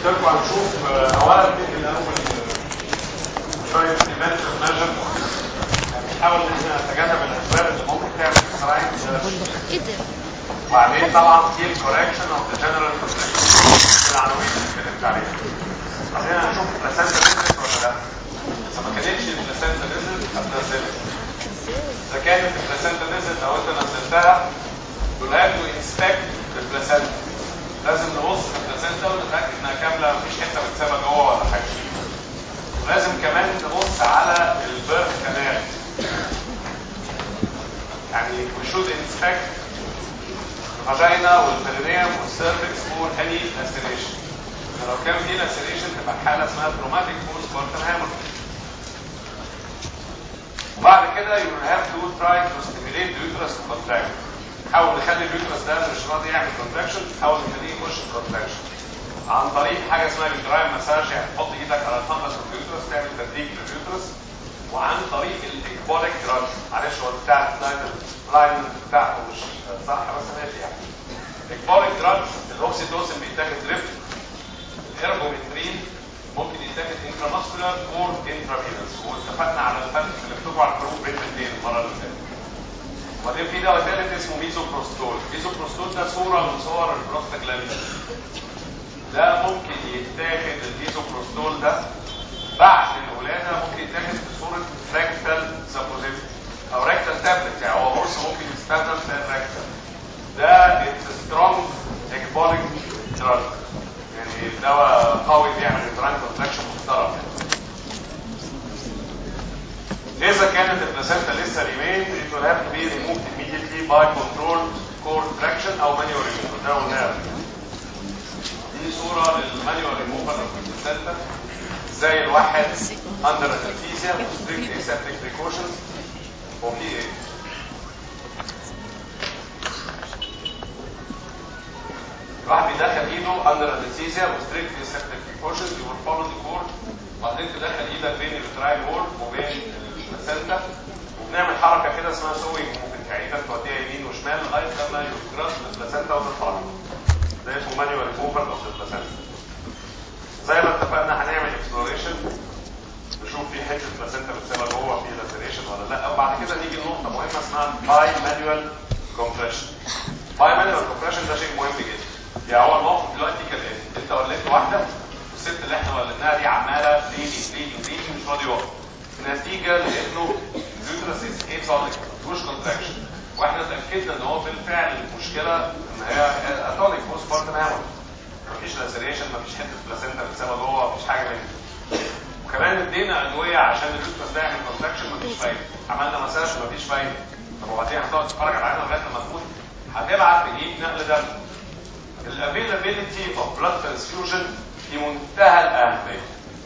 ترجع نشوف اولا في الاول شويه preventive measure بنحاول ان احنا نتجنب الاسباب اللي ممكن تعمل سرايد وبعدين طبعا في الكوركشن اوف ذا جنرال العناوين اللي اتكلمت عليها. بعدين هنشوف البلاسنتا نزلت ولا لا. اذا ما كانتش البلاسنتا نزلت هتنزلها. اذا كانت البلاسنتا نزلت او انت نزلتها you'll have to inspect the placenta. لازم نبص في البلاسنتا ونتاكد انها كامله مفيش حته متسابه جوه ولا حاجه. ولازم كمان نبص على البيرث كانال. يعني we should inspect الفاجينا والبرينيوم والسيرفكس فور any laceration. لو كان في laceration تبقى حاله اسمها traumatic postpartum hemorrhage. وبعد كده you will have to try to stimulate the uterus to contract. حاول نخلي اليوترس ده مش راضي يعمل كونتراكشن، حاول نخليه يخش في كونتراكشن عن طريق حاجه اسمها اليوتراين مساج. يعني تحط ايدك على الفندس في اليوترس تعمل تدريج لليوترس، وعن طريق الاكبوليك دراج. معلش هو بتاع اللاين بتاعته مش صح بس ماشي. يعني الاكبوليك دراج الاوكسيتوسين بيتاخد دريب، الارجومترين ممكن يتاخد انتراماسكولار اور انترافينوس، واتفقنا على الفرق اللي بتبقى على الفروق بين الاثنين المره اللي فاتت. وبعدين في دواء ثالث اسمه ميزوبروستول. ميزوبروستول ده صوره من صور البروستاجلاندين. ده ممكن يتاخد الميزوبروستول ده بعد الولاده، ممكن يتاخد بصوره ريكتال سابوزيت او ريكتال تابلت. يعني هو قرص ممكن يستخدم في الريكتال. ده سترونج اكبوليك دراج، يعني دواء قوي بيعمل يوتراين كونتراكشن محترم. إذا كانت البلاسنتا لسه ريمين it will have to be removed immediately by controlled contraction أو manual removal. ده قلناها. دي صورة للمانيوال ريموفال اوف البلاسنتا. ازاي الواحد under anesthesia strict aseptic precautions. هو في ايه؟ الواحد بيدخل ايده under anesthesia strict aseptic precautions. you will follow the cord. وبعدين تدخل ايدك بين التراين وول وبين البلاسنتا، وبنعمل حركه كده اسمها سوينج موفمنت. يعني ايدك توديها يمين وشمال لغايه لما يكراس البلاسنتا وتتحرك. ده اسمه مانيوال ريموفال اوف البلاسنتا. زي ما اتفقنا هنعمل اكسبلوريشن نشوف في حته بلاسنتا متسابه جوه في لاسيريشن ولا لا، وبعد كده نيجي لنقطه مهمه اسمها باي مانيوال كومبريشن. باي مانيوال كومبريشن ده شيء مهم جدا. يعني هو الموقف دلوقتي كالاتي: انت ولدت واحده، والست اللي احنا ولدناها دي عماله بليدنج مش راضي يقف، نتيجه لانه اليوترس از ايتونيك مش كونتراكشن. واحنا اتاكدنا ان هو بالفعل المشكله ان هي اتونيك بوست بارتم هامر، مفيش لاسيريشن، مفيش حته بلاسنتا متسابه جوه، مفيش حاجه منها. وكمان ادينا ادويه عشان اليوترس ده يعمل كونتراكشن، مفيش فايده. عملنا مساج مفيش فايده. طب وبعدين هتقعد تتفرج على العينه لغايه لما تموت؟ هتبعت تجيب نقل دم. الافيلابيلتي اوف بلاد ترانسفيوجن في منتهى الاهميه.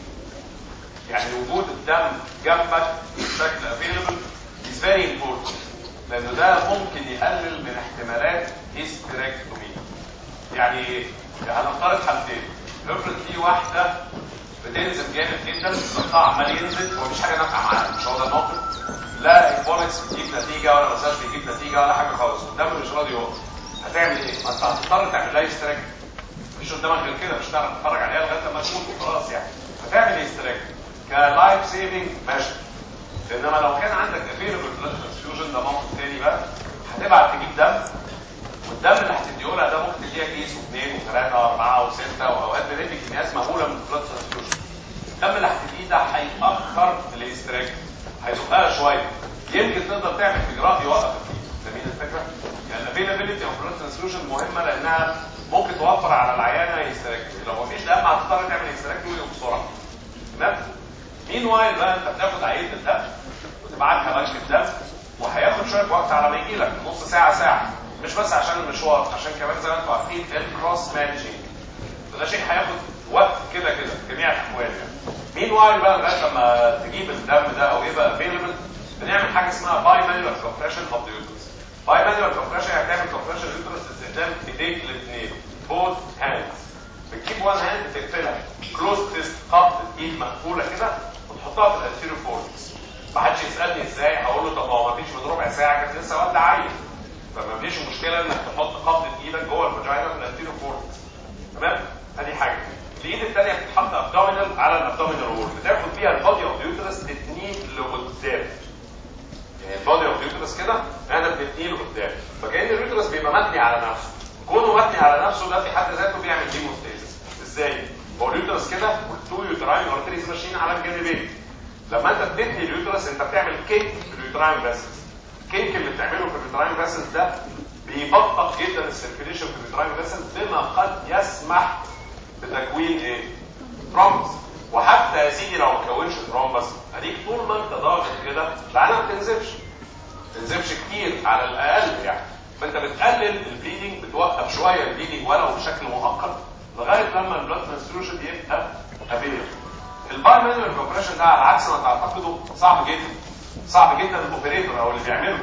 يعني وجود الدم جنبك بشكل افيلبل is very important، لانه ده ممكن يقلل من احتمالات هيستريكتومي. يعني هنفترض حالتين: افرض في واحده بتنزل جامد جدا، الضغط عمال ينزل ومفيش حاجه نافعه معاها، مش هو ده الموقف؟ لا البوليكس بتجيب نتيجه ولا مساج بيجيب نتيجه ولا حاجه خالص، والدم مش راضي يقف. هتعمل ايه؟ ما انت هتضطر تعمل لها هيستريكت، مفيش قدامك غير كده، مش هتعرف تتفرج عليها لغايه لما تموت وخلاص. يعني هتعمل هيستريكت كلايف سيفنج ميجر. انما لو كان عندك افيلبل بلاد ترانسفيوجن ده موقف تاني بقى. هتبعت تجيب دم، والدم اللي هتديه لها ده ممكن تديها كيس واثنين وثلاثه واربعه وسته، واوقات بندي كميات مهوله من البلاد ترانسفيوجن. الدم اللي هتديه ده هيأخر الهيستريكت، هيزقها شويه، يمكن تقدر تعمل اجراء يوقف الكيس. فاهمين الفكره؟ يعني الافيلابيلتي اوف بلاد ترانسفيوجن مهمه لانها ممكن توفر على العيانه هيستريكتومي. لو مفيش دم هتضطر تعمل هيستريكتومي بسرعه. تمام؟ مين وايل بقى انت بتاخد عينه الدم وتبعتها بنك الدم، وهياخد شويه وقت على ما يجي لك، نص ساعه ساعه، مش بس عشان المشوار، عشان كمان زي ما انتم عارفين الكروس ماتشنج ده شيء هياخد وقت كده كده في جميع الاحوال. يعني مين وايل بقى لغايه لما تجيب الدم ده او يبقى افيلبل، بنعمل حاجه اسمها باي مانيوال كومبريشن اوف ذا يوترس. باي مانيوال كومبريشن يعني تعمل كومبريشن اليوترس باستخدام ايديك الاثنين، بوث هاندز. بتجيب وان هاند تقفلها كلوز فيست، قبضه ايد مقفوله كده، وتحطها في الانتيريور فورنكس. ما حدش يسالني ازاي، هقول له طب ما هو ما فيش من ربع ساعه كانت لسه والده عيل، فما فيش مشكله انك تحط قبضه ايدك جوه الفاجينا في الانتيريور فورنكس. تمام؟ ادي حاجه. الايد الثانيه بتتحط ابدومينال على الابدومينال وول، بتاخد فيها البادي اوف يوترس تتنيه لقدام. يعني البادي اوف يوترس كده انا بنتنيه لقدام، فكأن اليوترس بيبقى متني على نفسه. كونه متني على نفسه ده في حد ذاته بيعمل هيموستاسيس. ازاي؟ هو اليوترس كده والتو يوتراين ارتريز ماشيين على الجانبين. لما انت بتتني اليوترس انت بتعمل كيك في اليوتراين فاسلز. الكيك اللي بتعمله في اليوتراين فاسلز ده بيبطئ جدا السيركيليشن في اليوتراين فاسلز، بما قد يسمح بتكوين ايه؟ ترومبس. وحتى يا سيدي لو ما تكونش ترومبس، اديك طول ما انت ضاغط كده العينه ما بتنزفش كتير على الاقل يعني. فانت بتقلل البليدنج، بتوقف شويه البليدنج ولو بشكل مؤقت لغايه لما البلاد ترانسفيوجن يبقى افيلبل. الباي مانوال كومبريشن ده على عكس ما تعتقده صعب جدا الاوبريتور او اللي بيعمله.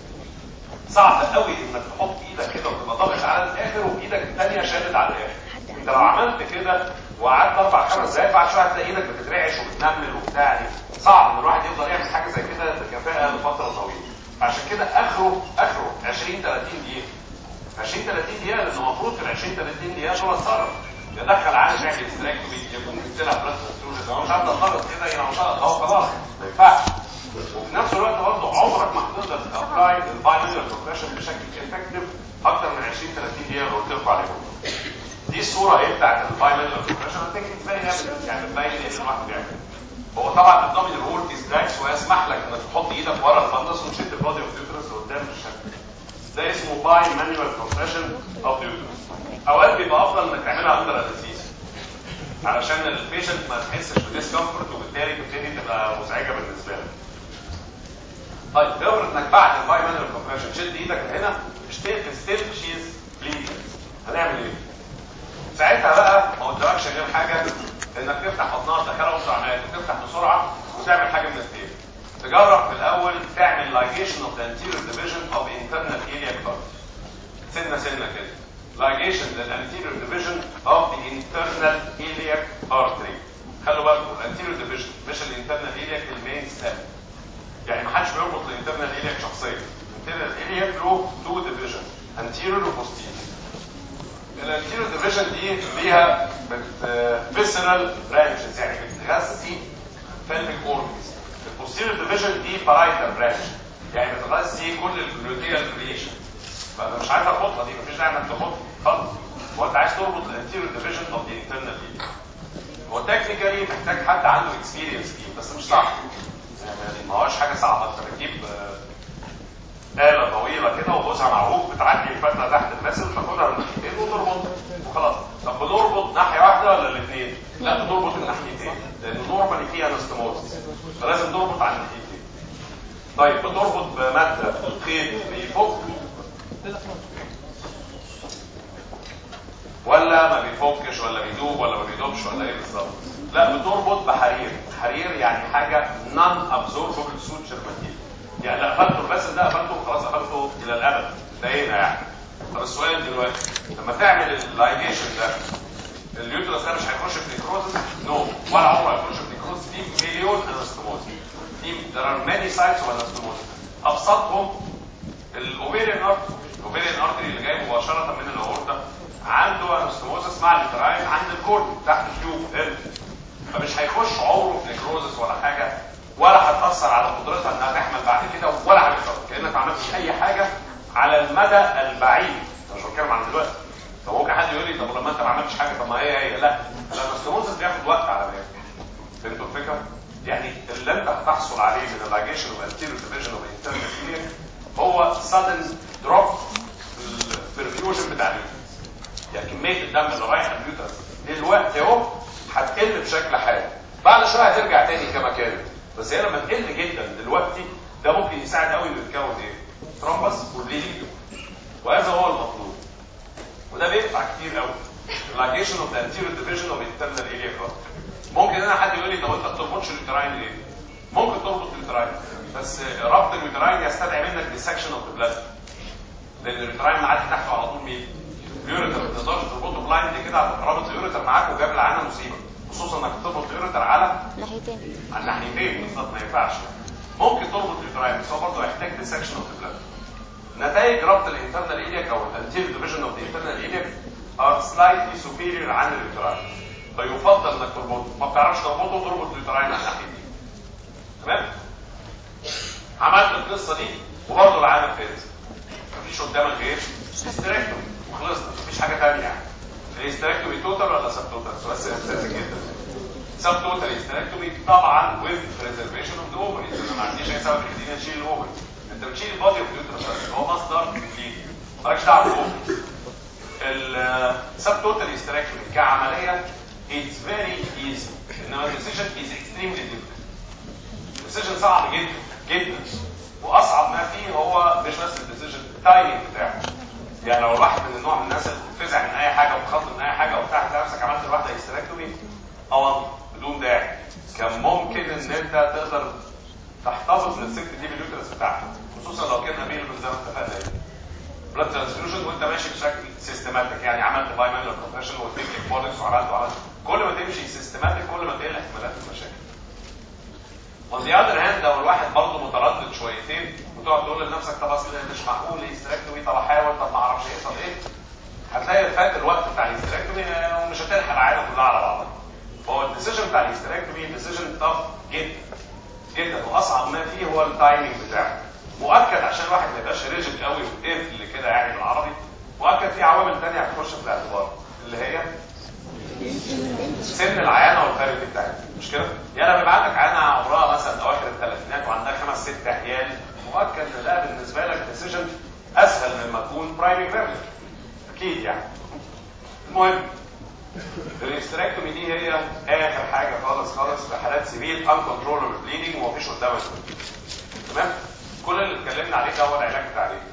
صعب قوي انك تحط ايدك كده وتبقى ضاغط على الاخر وايدك الثانيه شادد على الاخر. انت لو عملت كده وقعدت 4-5 دقايق بعد شويه هتلاقي ايدك بتترعش وبتنمل وبتاع. يعني صعب ان الواحد يقدر يعمل حاجه زي كده بكفاءه لفتره طويله. عشان كده اخره 20-30 دقيقه. 20-30 دقيقه لان المفروض في ال 20-30 دقيقه دول اتصرف. يدخل عالم يعمل استراكتومي، يكون بيطلع بلاد ترانسفيوجن. هو مش عارف تضغط كده يعني هو خلاص ما ينفعش. وفي نفس الوقت برضه عمرك ما هتقدر تابلاي البايمانوال كومبريشن بشكل افكتيف اكتر من 20-30 دقيقه اللي قلت لكم عليهم. دي الصوره ايه بتاعت البايمانوال كومبريشن. انا تكنيك فيري ابل يعني بتبين ايه اللي الواحد بيعمله. هو طبعا الدومينال وول في ستراكس ويسمح لك انك تحط ايدك ورا الفندس وتشد البادي اوف اليوترس لقدام بالشكل ده. اسمه بايمانوال كومبريشن اوف اليوترس. اوقات بيبقى افضل انك تعملها اندر انستيزيا علشان البيشنت ما تحسش بديسكمفورت وبالتالي تبتدي تبقى مزعجه بالنسبه لك. طيب افرض انك بعد الباي مانوال كومبريشن شد ايدك من هنا ستيل شيز بليدنج، هنعمل ايه؟ ساعتها بقى ما قدامكش غير حاجه انك تفتح حضنها تدخلها وسط عمليات وتفتح بسرعه وتعمل حاجه من الاثنين. تجرب في الاول تعمل لايجيشن اوف ذا انتيريور ديفيجن اوف انترنال ايلياك ارتري. سنه كده لايجيشن للانتيريور ديفيجن اوف ذا انترنال ايلياك ارتري. خلوا بالكم الانتيريور ديفيجن مش الانترنال ايلياك المين ستاب. يعني ما حدش بيربط الانترنال ايلياك شخصيا. الانترنال ايلياك له تو ديفيجن انتيريور وبوستيريور. الانتيريور ديفيجن دي ليها فيسرال برانشز يعني بتغذي فالفيك اورجنز. البوستيريور ديفيجن دي بارايتال برانش يعني بتغذي كل الجلوتيال ريليشن. فانا مش عايز اربطها دي، مفيش داعي انك تحط خالص. هو انت عايز تربط الانتيريور ديفيجن اوف ذا انترنال ايلياك. هو تكنيكالي محتاج حد عنده اكسبيرينس فيه بس مش صعب. يعني ما هوش حاجه صعبه. انت بتجيب آلة طويلة كده وبوزها معروف بتعدي الفتلة تحت المثل تاخدها من الناحيتين وتربط وخلاص. طب بنربط ناحية واحدة ولا الاثنين؟ لا بنربط الناحيتين لأن نورمالي فيها انستموزس فلازم نربط على الناحيتين. طيب بتربط بمادة خيط بيفك ولا ما بيفكش ولا بيدوب ولا ما بيدوبش ولا ايه بالظبط؟ لا بتربط بحرير. حرير يعني حاجة نون ابزوربل سوتشر ماتيريال. يعني لا قفلته الباسل ده قفلته خلاص قفلته الى الابد انتهينا يعني. طب السؤال دلوقتي لما تعمل اللايجيشن ده اليوترس ده مش هيخش في نيكروزس؟ نو ولا عمره هيخش في نيكروزس. في مليون انستموزس. there are many sites of anastomosis. ابسطهم الاوفيريان ارتري. الاوفيريان ارتري اللي جاي مباشره من الاورطه عنده انستموزس مع اليوتراين عند الكورد تحت التيوب هنا. فمش هيخش عمره في نيكروزس ولا حاجه ولا هتاثر على قدرتها انها تحمل بعد كده ولا هتحصل كانك ما عملتش اي حاجه على المدى البعيد. انا مش بتكلم عن دلوقتي. طب ممكن حد يقول لي طب لما انت ما عملتش حاجه طب ما هي لا الانستموزس بياخد وقت على ما ياخد. فهمتوا الفكره؟ يعني اللي انت هتحصل عليه من اللايجيشن والانتيريور ديفيجن والانترنال ايلياك هو sudden دروب في الفيوجن بتاع اليوترس. يعني كميه الدم اللي رايحه اليوترس دلوقتي اهو هتقل بشكل حاد. بعد شويه هترجع تاني كما كانت بس هي لما تقل جدا دلوقتي ده ممكن يساعد قوي انه يتكون ايه؟ ترومبس وبليدنج. وهذا هو المطلوب وده بينفع كتير قوي. اللايجيشن اوف ذا انتيريور ديفيجن اوف انترنال ايلياك. ممكن انا حد يقول لي طب انت ما بتربطش اليوتراين ليه؟ ممكن تربط اليوتراين بس ربط اليوتراين يستدعي منك ديسكشن اوف ذا بلاد لان اليوتراين معدي تحته على طول مين؟ اليوريتر. ما تقدرش تربطه بلايند كده رابط اليوريتر معاك وجاب العينه مصيبه خصوصا انك تربط اليوريتر على الناحيتين بالظبط ما ينفعش. ممكن تربط اليوتراين بس هو برضه هيحتاج ديسكشن اوف ذا بلاد. نتائج ربط الانترنال ايلياك او الانتيريور ديفيجن اوف ذا انترنال ايلياك are slightly superior عن اليوتراين. فيفضل انك تربطه. ما بتعرفش تربطه تربط اليوتراين على الناحيه دي. تمام؟ عملت القصه دي وبرضه العالم فاز. مفيش قدامك غير هيستريكتومي وخلصنا، مفيش حاجه ثانيه يعني. الهيستريكتومي توتال ولا سب توتال؟ سؤال اساسي جدا. سب توتال هيستريكتومي طبعا with preservation of the ovaries. انا ما عنديش اي سبب يخليني اشيل الاوفري. انت بتشيل البادي اوف اليوترس هو مصدر ليه. مالكش دعوه بالاوفري. السب توتال هيستريكتومي كعمليه it's very easy. انما الديسيجن is extremely difficult. الديسيجن صعب جدا جدا. واصعب ما فيه هو مش بس الديسيجن، التايمنج بتاعه. يعني لو الواحد من النوع من الناس اللي بتفزع من اي حاجه وبتخاف من اي حاجه وبتاع، تلاقي نفسك عملت لوحدك هيستريكتومي اوض بدون داعي. كان ممكن ان انت تقدر تحتفظ للست دي باليوترس بتاعتك، خصوصا لو كان افيلبل زي ما اتفقنا هنا. بلاد ترانسفيوجن وانت ماشي بشكل سيستماتيك، يعني عملت بايمانيال كومبريشن وتكنيك بولكس وعملت كل ما تمشي سيستماتيك كل ما تقل احتمالات المشاكل. On the other hand لو الواحد برضه متردد شويتين وتقعد تقول لنفسك طب اصل مش معقول هيستريكتومي، طب احاول، طب ما اعرفش ايه، طب ايه، هتلاقي فات الوقت بتاع الهيستريكتومي ومش هتلحق العيله كلها على بعضها. فهو الديسيجن بتاع الهيستريكتومي ديسيجن طف جدا جدا، واصعب ما فيه هو التايمنج بتاعه. مؤكد عشان الواحد ما يبقاش ريجيد قوي وقفل كده يعني بالعربي، مؤكد في عوامل ثانيه هتخش في الاعتبار اللي هي سن العيانه والفارق بتاعتها، مش كده؟ يعني لما يبقى عندك عيانه عمرها مثلا اواخر الثلاثينات وعندها 5 6 عيال، مؤكد ان ده بالنسبه لك ديسيجن اسهل مما تكون برايمري جرافيد اكيد يعني. المهم الهيستريكتومي دي هي اخر حاجه خالص خالص في حالات سيفير انكنترولبل بليدنج ومفيش قدامك. تمام؟ كل اللي اتكلمنا عليه ده هو العلاج بتاع ايه؟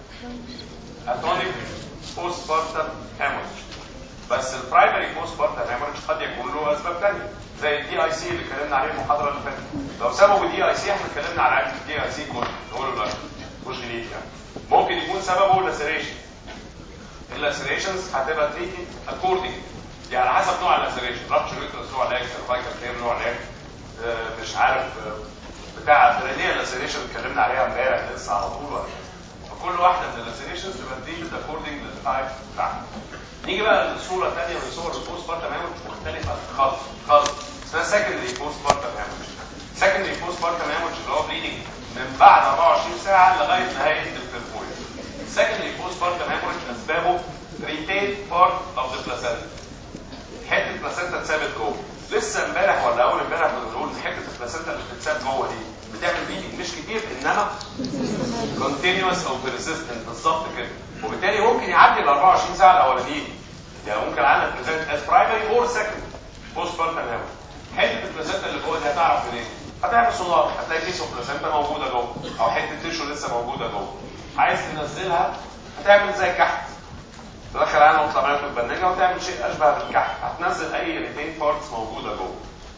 اتونيك بوست بارتم هيموريج. بس البرايمري بوست بارتم هيموريج قد يكون له اسباب ثانيه زي الدي اي سي اللي اتكلمنا عليه المحاضره اللي فاتت. لو سببه دي اي سي احنا اتكلمنا على علاج الدي اي سي كله، نقول له لا مش جديد يعني. ممكن يكون سببه لاسيريشن. اللاسيريشنز هتبقى تريتد اكوردنج، يعني على حسب نوع اللاسيريشن. رابتشر يوترس نوع علاج، سيرفايكال تير نوع علاج، مش عارف بتاع الدرينيه اللاسيريشن اتكلمنا عليها امبارح لسه على طول ولا. فكل واحده من اللاسيريشنز تبقى تريتد اكوردنج للتايب بتاعها. نيجي بقى لصوره ثانيه من صور البوست بارتم هيموريج مختلفه خالص خالص، اسمها سكندري بوست بارتم هيموريج. سكندري بوست بارتم هيموريج اللي هو بليدنج من بعد 24 ساعه لغايه نهايه التربويد. سكندري بوست بارتم هيموريج اسبابه ريتين بارت اوف ذا بلاسنتا، حته البلاسنتا اتثابت جوه. لسه امبارح ولا اول امبارح بنقول ان حته البلاسنتا اللي بتتثاب جوه دي بتعمل بليدنج مش كتير انما كونتينيوس او بيرسيستنت بالظبط كده، وبالتالي ممكن يعدي ال 24 ساعه الاولانيين. يعني ممكن عندك بريزنت از برايمري اور سكند بوست بارتم هيموريج. حته البلاسنتا اللي جوه دي هتعرف منين؟ هتعمل سونار، هتلاقي كيس اوف بلاسنتا موجوده جوه او حته تيشو لسه موجوده جوه. عايز تنزلها هتعمل زي كحت، تدخل عنها وتطلع تبنجها وتعمل شيء اشبه بالكحت، هتنزل اي ريتين بارتس موجوده جوه.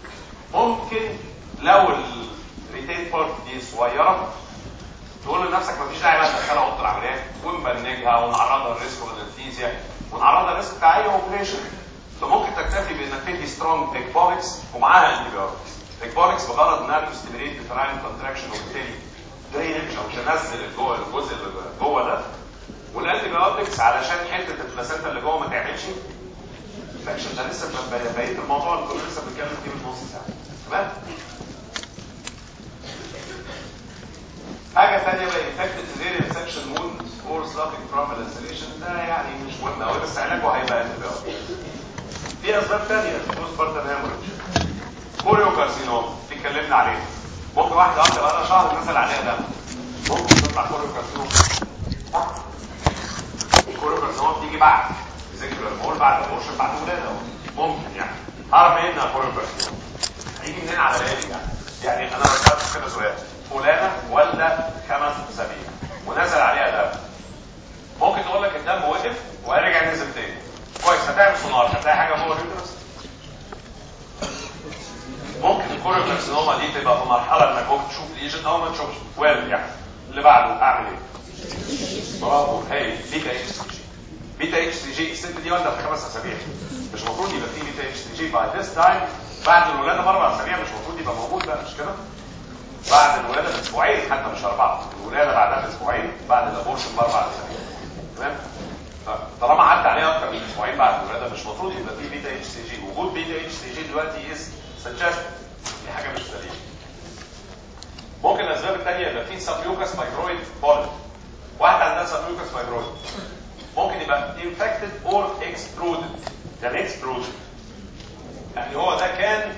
ممكن لو الريتين بارت دي صغيره تقول لنفسك مفيش داعي بقى ندخلها اوضه العمليات ونبنجها ونعرضها للريسك والانستيزيا ونعرضها للريسك بتاع اي اوبريشن. فممكن تكتفي بانك تدي سترونج اكبولكس ومعاها انتيبيوتكس. اكبولكس بغرض انها تستمريت الفراين كونتراكشن وبالتالي درينج او تنزل الجزء اللي جوه ده، والانتيبيوتكس علشان حته البلاسنتا اللي جوه ما تعملش انفكشن. ده لسه بقيه الموضوع اللي كنا لسه بنتكلم فيه من نص ساعه. تمام؟ حاجه ثانيه بقى انفكتد سيفير سكشن ووند اور سلافينج فروم لاسيريشن، ده يعني مش مهم قوي بس علاجه هيبقى انتيبيوتكس. في اسباب ثانيه بوست بارتم هيموريج. كوريوكارسينوم اللي اتكلمنا عليه، ممكن واحده بقى لها شهر مثلا عليها دم ممكن تطلع كوريوكارسينوم. الكوريوكارسينوم بتيجي بعد فيزيكولار مول، بعد الاورشن، بعد ولاده ممكن يعني. اعرف ايه انها كوريوكارسينوم؟ هيجي منين على بالي يعني انا بسالك كده سؤال، فلانه ولا 5 اسابيع ونزل عليها دم، ممكن تقول لك الدم وقف ورجع نزل تاني كويس، هتعمل سونار هتلاقي حاجه جوه اليوترس. ممكن الكوريوكارسينوما دي تبقى في مرحله انك ممكن تشوف ليجن او ما تشوفش وارد يعني. اللي بعده اعمل ايه؟ برافو هاي بيتا اتش سي جي. بيتا اتش سي جي الست دي والده في 5 اسابيع، مش المفروض يبقى فيه بيتا اتش سي جي باي ذس تايم. بعد الولاده ب4 اسابيع مش المفروض يبقى موجود بقى، مش كده؟ بعد الولاده باسبوعين، حتى مش 4، الولاده بعدها باسبوعين، بعد الابورشن ب4 اسابيع. تمام؟ طالما عدى عليه اكتر من اسبوعين بعد الولاده مش المفروض يبقى فيه بيتا اتش سي جي. وجود بيتا اتش سي جي دلوقتي از سجست دي حاجه مش سليمه. ممكن الاسباب الثانيه يبقى فيه سبميوكس فايبرويد بوليب. واحده عندها سبميوكس فايبرويد ممكن يبقى infected or extruded. يعني extruded يعني هو ده كان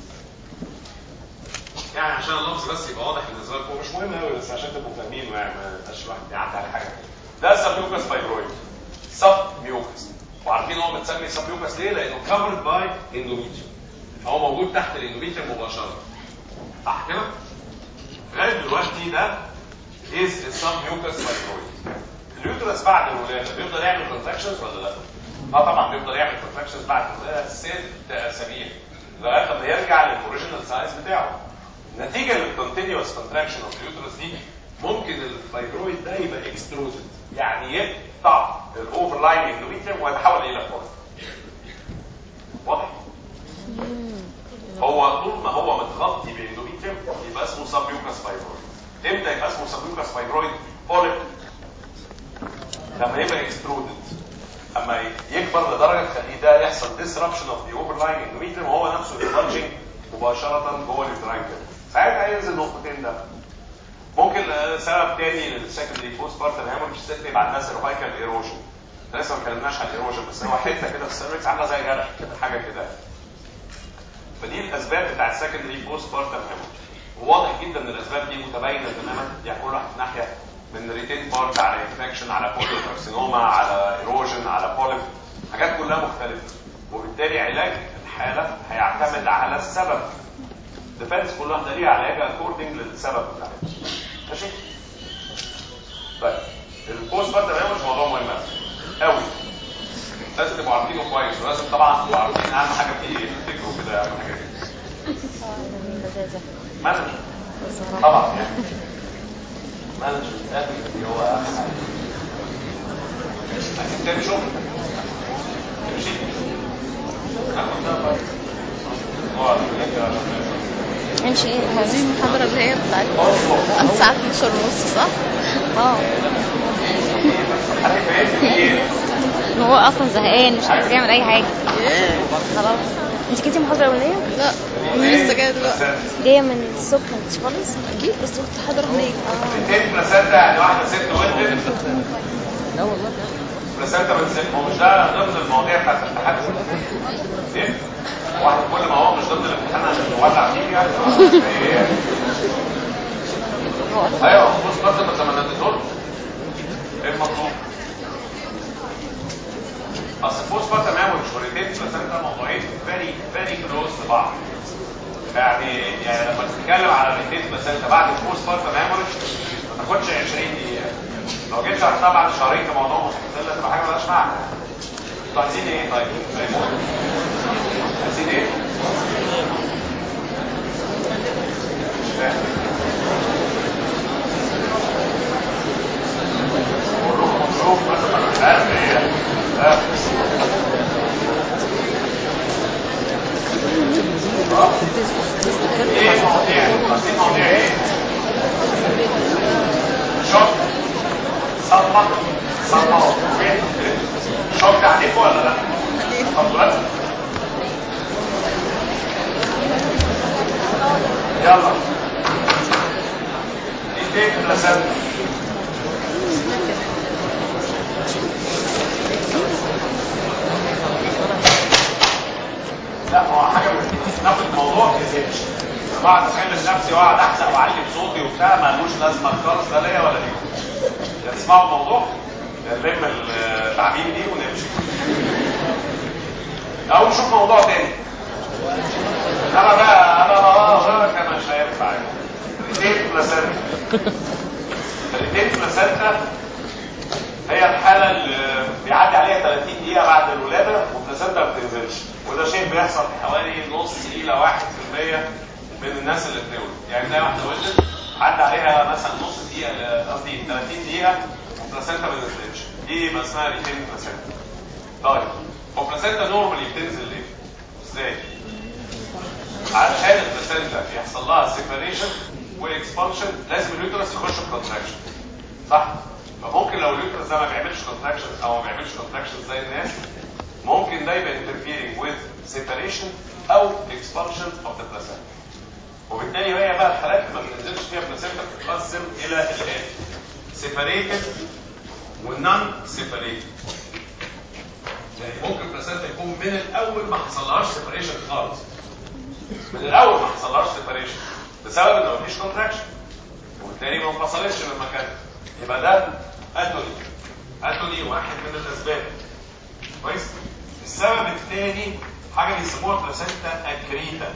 يعني عشان اللفظ بس يبقى واضح بالنسبه لكم، مش مهم قوي بس عشان تبقوا فاهمين يعني ما يبقاش الواحد يعدي على حاجه. ده سبميوكس فايبرويد سبميوكس، وعارفين هو بتسمي سبميوكس ليه؟ لانه covered by endometrium، فهو موجود تحت الاندوميتريوم مباشره. صح كده؟ لغايه دلوقتي ده is submucous fibroid. اليوترس بعد الولاده بيفضل يعمل كونتراكشنز ولا لا؟ طبعا بيفضل يعمل كونتراكشنز بعد الولاده 6 اسابيع لغايه لما يرجع للاوريجينال سايز بتاعه. نتيجه للكونتينيوس كونتراكشن اوف اليوترس دي ممكن الفايبرويد ده يبقى اكستروزد، يعني يقطع الاوفرلاين اندوميتريوم ويتحول الى فورم. واضح؟ هو طول ما هو متغطي باندوميتريوم يبقى اسمه سبميوكس فايبرويد. امتى يبقى اسمه سبميوكس فايبرويد بوليب؟ لما يبقى اكسترودد، اما يكبر لدرجه تخليه ده يحصل ديسربشن اوف ذا اوفرلاين اندوميتريوم وهو نفسه يبلجنج مباشره جوه اليوتراين كده. ساعتها هينزل نقطتين ده. ممكن سبب تاني للسكندري بوست بارتم هيموريدج الست يبقى عندها سيرفايكال ايروجن. لسه ما اتكلمناش عن الايروجن بس هو حته كده في السيرفكس عامله زي جرح كده حاجه كده. فدي الاسباب بتاعت السكندري بوست بارتم هيموريدج. وواضح جدا ان الاسباب دي متباينه تماما، يعني كل واحد في ناحيه، من ريتين بارت على انفكشن على بوليوكارسينوما على ايروجن على بوليب، حاجات كلها مختلفه، وبالتالي علاج الحاله هيعتمد على السبب. ديفنس كل واحده ليها علاج اكوردنج للسبب بتاعها. ماشي؟ طيب البوست بارتم هيموريدج موضوع مهم قوي، لازم تبقوا عارفينه كويس، ولازم طبعا تبقوا عارفين اهم حاجه فيه ايه، تفتكروا كده اهم حاجه ايه؟ مانجمنت طبعا، يعني مانجمنت ادمي هو اهم حاجه. عايزين تاني شغل تمشي امشي ايه؟ هذه المحاضرة اللي هي بتاعت الساعة 12:30 صح؟ هو اصلا زهقان مش عارف يعمل اي حاجة. خلاص انت كنتي محاضرة اولانية؟ لا لسه جايه دلوقتي. جاية من الصبح انت خالص؟ اكيد بس كنت حاضره هناك. الاثنين بلاسنتا يعني واحده ست ولد. لا والله بلاسنتا من ست، هو مش ده ضمن المواضيع بتاعت الامتحان؟ ايه؟ واحد كل ما هو مش ضمن الامتحان عشان يولع فيه يعني. ايوه بص بس لما تدخل ايه المطلوب؟ اصل البوست بارتم هيموريدج والريتين بلاسنتا موضوعين فيري كلوز لبعض. يعني لما تتكلم على الريتين بلاسنتا بعد البوست بارتم هيموريدج ما تاخدش 20 دقيقه. لو جيت شرحتها بعد شهرين كموضوع مستقل تبقى حاجه مالهاش معنى. انتوا عايزين ايه طيب؟ عايزين ايه؟ مصروف مثلا مش عارف ايه. ايه مواضيع؟ عايزين مواضيع ايه؟ شوك صدمة شوك عليكم ولا لا؟ اتفضل يلا ايديك بلاسنتا. لا هو حاجه ناخد الموضوع كده بعد اكلم نفسي واقعد احزق واعلي بصوتي وبتاع مالوش لازمه خالص لا ليا ولا ليكم. تسمعوا الموضوع نلم التعبين دي ونمشي او نشوف موضوع تاني. انا بقى كان مش هينفع. ريتين بلاسنتا. الريتين بلاسنتا هي الحاله اللي بيعدي عليها 30 دقيقه بعد الولاده والبلاسنتا ما بتنزلش، وده شيء بيحصل حوالي نص الى 1% من الناس اللي بتولد. يعني تلاقي واحده ولدت عدى عليها مثلا نص دقيقه قصدي 30 دقيقه والبلاسنتا ما نزلتش، دي يبقى اسمها ريتين بلاسنتا. طيب هو البلاسنتا نورمالي بتنزل ليه؟ ازاي؟ علشان البلاسنتا يحصل لها سيبريشن واكسبانشن لازم اليوترس يخش في كونتراكشن. صح؟ فممكن لو اليوترس ده ما بيعملش كونتراكشن او ما بيعملش كونتراكشن زي الناس، ممكن ده يبقى interfering with separation او expulsion of the placenta. وبالتالي هي بقى الحالات اللي ما بتنزلش فيها بلاسنتا بتتقسم الى الاتي: separated والنون separated. يعني ممكن بلاسنتا يكون من الاول ما حصلهاش separation خالص، من الاول ما حصلهاش separation بسبب ان ما فيش كونتراكشن، وبالتالي ما انفصلتش من مكانها. يبقى ده اتوني واحد من الاسباب. كويس. السبب الثاني حاجه بيسموها بلاسنتا اكريتا.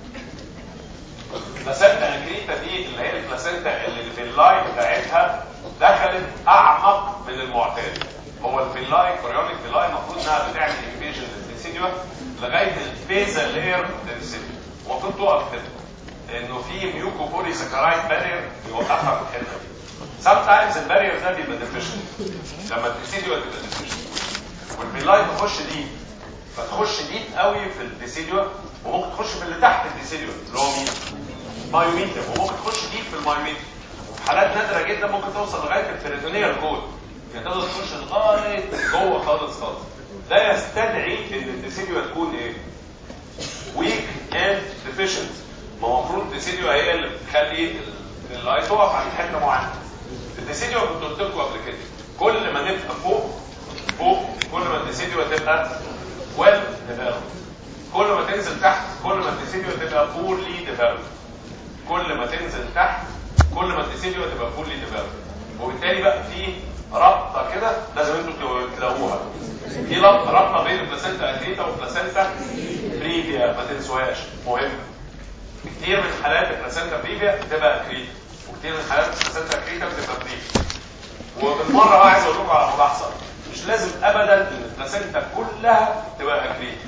بلاسنتا اكريتا دي اللي هي البلاسنتا اللي الفيلاي بتاعتها دخلت اعمق من المعتاد. هو الفيلاي كوريونيك فيلاي المفروض انها بتعمل انفيجن للديسيديوا لغايه البيزا لاير للديسيديوا، المفروض تقف كده لانه في ميوكو بولي ساكرايد بارير يوقفها في الحته دي. sometimes البارير ده بيبقى ديفيشن لما الديسيديوا تبقى ديفيشن والفيلاي تخش دي، فتخش ديب قوي في الديسيديوا، وممكن تخش في اللي تحت الديسيديوا اللي هو مين؟ مايوميتر، وممكن تخش ديب في المايوميتر. وفي حالات نادره جدا ممكن توصل لغايه البريتونيال كود، يعني تقدر تخش لغايه جوه خالص خالص. ده يستدعي ان الديسيديوا تكون ايه؟ ويك اند ديفيشنت. ما هو المفروض الديسيديوا هي اللي بتخلي اللاي تقف عند حته معينه. الديسيديوا كنت قلت لكم قبل كده كل ما نبقى فوق كل ما الديسيديوا تبقى ويل ديفلوبد، كل ما تنزل تحت كل ما الديسيديوا تبقى بورلي ديفلوبد، كل ما تنزل تحت كل ما الديسيديوا تبقى بورلي ديفلوبد. وبالتالي بقى في رابطه كده لازم انتوا تلاقوها، في رابطه بين البلاسنتا اكريتا والبلاسنتا بريفيا، ما تنسوهاش، مهمه. كتير من حالات البلاسنتا بريفيا بتبقى اكريتا، وكتير من حالات البلاسنتا اكريتا بتبقى بريفيا. وبالمره بقى عايز اقول لكم على ملاحظه، مش لازم ابدا ان البلاسنتا كلها تبقى اكريتا.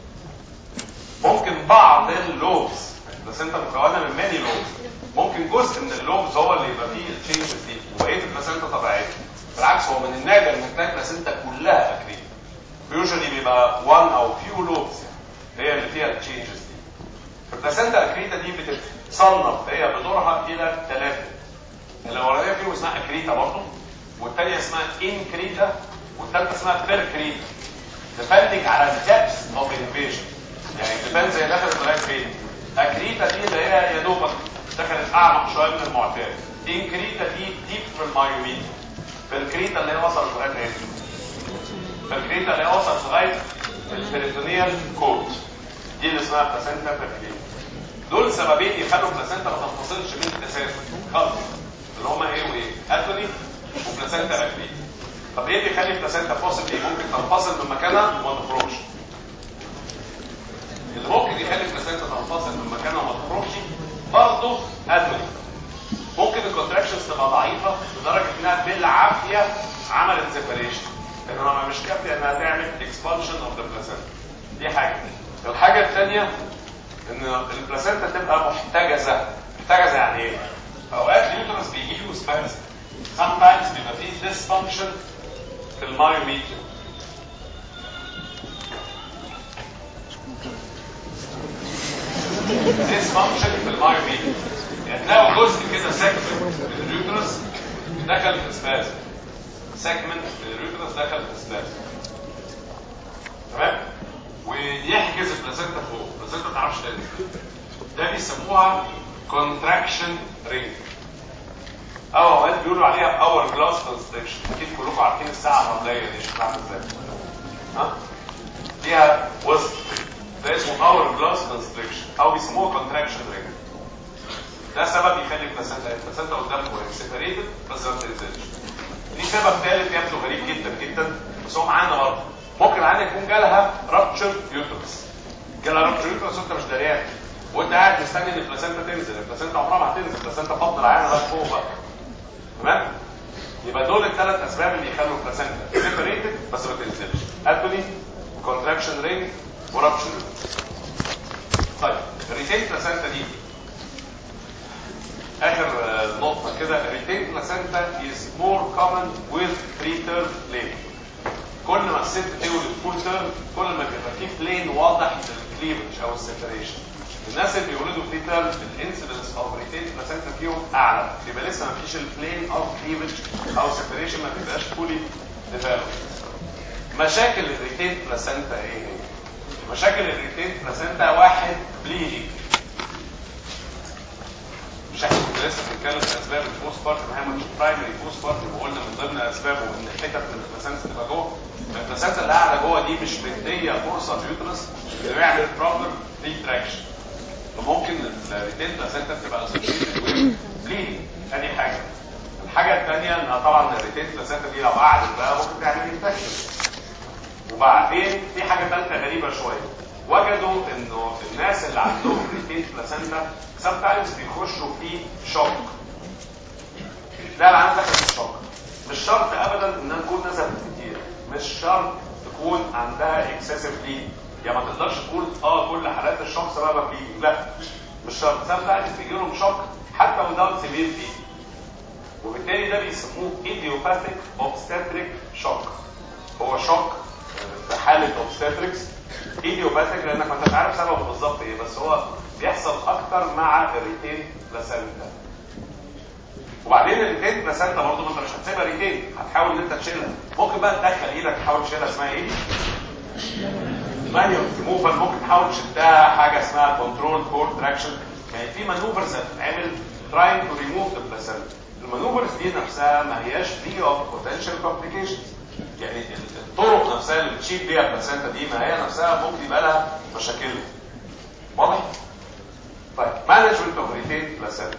ممكن بعض اللوبس، البلاسنتا مكونه من ماني لوبس، ممكن جزء من اللوبس هو اللي يبقى فيه التشينجز دي وبقيه البلاسنتا طبيعيه. بالعكس هو من النادر ان تلاقي البلاسنتا كلها اكريتا. يوجوالي بيبقى 1 او فيو لوبس هي اللي فيها التشينجز دي. البلاسنتا اكريتا دي بتتصنف هي بدورها الى 3. الاولانيه فيهم اسمها اكريتا برضه، والثانيه اسمها انكريتا، والثالثه اسمها بيركريتا. ديبندنج على الدبس اوف انفيجن، يعني ديبند زي دخلت لغايه فين. اكريتا دي اللي هي يا دوبك دخلت اعمق شويه من المعتاد. انكريتا دي ديب في المايوميتر. بيركريتا اللي هي وصلت لغايه ايه؟ بيركريتا اللي هي وصلت لغايه البريتونيال كورت، دي اللي اسمها بلاسنتا بيركريتا. دول سببين يخلوا البلاسنتا ما تنفصلش من الاساس خالص، اللي هما ايه وايه؟ اتوني وبلاسنتا اكريتا. طب ايه اللي يخلي البلاسنتا فاصل ايه؟ ممكن تنفصل من مكانها وما تخرجش. اللي ممكن يخلي البلاسنتا تنفصل من مكانها وما تخرجش برضه اتوني. ممكن الكونتراكشنز تبقى ضعيفه لدرجه انها بالعافيه عملت سيبريشن، انما مش كافيه انها تعمل اكسبانشن اوف ذا بلاسنتا. دي حاجه. الحاجه الثانيه ان البلاسنتا تبقى محتجزه. محتجزه يعني ايه؟ اوقات اليوترس بيجي له سبازم، sometimes بيبقى فيه dysfunction في المايوميتر. dysfunction في المايوميتر يعني تلاقوا جزء كده سيجمنت من اليوترس دخل في سبازم، سيجمنت من اليوترس دخل في سبازم، تمام؟ ويحجز البلاسنتا فوق، البلاسنتا ما تعرفش تنزل. ده بيسموها كونتراكشن رينج، او اوقات بيقولوا عليها اور جلاس كونستريكشن. اكيد كلكم عارفين الساعه الرمليه دي شكلها عامل ازاي، ها؟ ليها وسط ده اسمه اور جلاس كونستريكشن او بيسموها كونتراكشن رينج. ده سبب يخلي البلاسنتا قدامكم سيبريتد بس ما بتنزلش. في سبب ثالث يبدو غريب جدا جدا بس هو معانا برضه. ممكن عندك يكون جالها رابتشر يوترس، جالها رابتشر يوترس وانت مش دريان، وانت قاعد مستني ان البلاسنتا تنزل. البلاسنتا عمرها ما هتنزل، البلاسنتا فضل عينها بقى فوق بقى، تمام؟ يبقى دول الثلاث اسباب اللي يخلوا البلاسنتا سيبريتد بس ما تنزلش: اتوني، كونتراكشن رينج، ورابتشر. طيب الريتين بلاسنتا دي اخر نقطه كده. الريتين بلاسنتا is more common with preterm labor. كل ما الست تولد فول تيرم كل ما بيبقى فيه بلين واضح للكليفج او السيبريشن. الناس اللي بيولدوا فيتال الانسيدنس اوف ريتين بلاسنتا فيهم اعلى، يبقى لسه ما فيش البلين اوف كليفج او سيبريشن، ما بيبقاش فولي ديفلوبد. مشاكل الريتين بلاسنتا ايه هي؟ مشاكل الريتين بلاسنتا واحد بليدنج. مش احنا كنا لسه بنتكلم في اسباب البوست بارتم هامج برايمري بوست بارتم، وقلنا من ضمن اسبابه ان الحتت من البلاسنتا تبقى جوه. البلاسنتا اللي قاعده جوه دي مش مديه فرصه لليوترس انه يعمل بروبر ريتراكشن، فممكن الريتين بلاسنتا تبقى اسوشيتد ويز بليدنج. ادي حاجه. الحاجه الثانيه انها طبعا الريتين بلاسنتا دي لو قعدت بقى ممكن تعمل انفكشن. وبعدين في حاجه ثالثه غريبه شويه، وجدوا انه الناس اللي عندهم ريتين بلاسنتا سام تايمز بيخشوا في شوك. ده اللي عندك في الشوك مش شرط ابدا انها تكون نزلت كتير، مش شرط تكون عندها اكسسيف بليد، يعني ما تقدرش تقول كل حالات الشوك سببها بليد، لا مش شرط. سام تايمز بيجي لهم شوك حتى without severe بليد، وبالتالي ده بيسموه idiopathic obstetric shock. هو شوك في حاله obstetrics idiopathic لانك ما انتش عارف سببه بالظبط ايه، بس هو بيحصل اكتر مع الريتين بلاسنتا. وبعدين الريتين بلاسنتا برضه انت مش هتسيبها ريتين، هتحاول ان انت تشيلها. ممكن بقى تدخل ايدك تحاول تشيلها، اسمها ايه؟ مانيوال ريموفال. ممكن تحاول تشدها حاجه اسمها كنترول كورد تراكشن. يعني في مانوفرز هتتعمل trying to remove the placenta. المانوفرز دي نفسها ما هياش free of potential complications، يعني الطرق نفسها اللي بتشيل بيها البلاسنتا دي ما هي نفسها ممكن يبقى لها مشاكل. واضح؟ طيب مانجمنت اوف ريتين بلاسنتا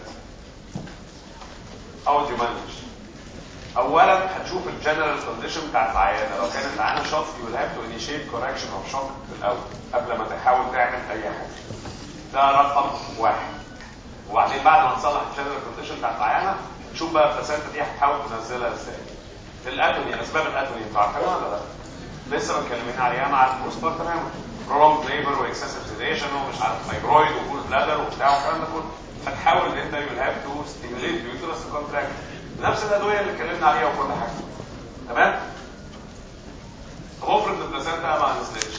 او دي مانج. اولا هتشوف الجنرال كونديشن بتاعت العيانه، لو كانت العيانه شوك يو ويل هاف تو انيشيت كوركشن اوف شوك في الاول قبل ما تحاول تعمل اي حاجه. ده رقم واحد. وبعدين بعد ما تصلح الجنرال كونديشن بتاعت العيانه شوف بقى البلاسنتا دي هتحاول تنزلها ازاي. الاتوني، اسباب الاتوني انتوا عارفينها ولا لا؟ لسه متكلمين عليها مع البوست بارتم هامج، برولونج ليبر واكسسيف سيديشن ومش عارف فايبرويد وبول بلادر وبتاع والكلام ده كله. فتحاول ان انت يو هاف تو ستيميوليت اليوترس كونتراكت نفس الادويه اللي اتكلمنا عليها وكل حاجه. تمام؟ طب افرض البلاسنتا ما نزلتش،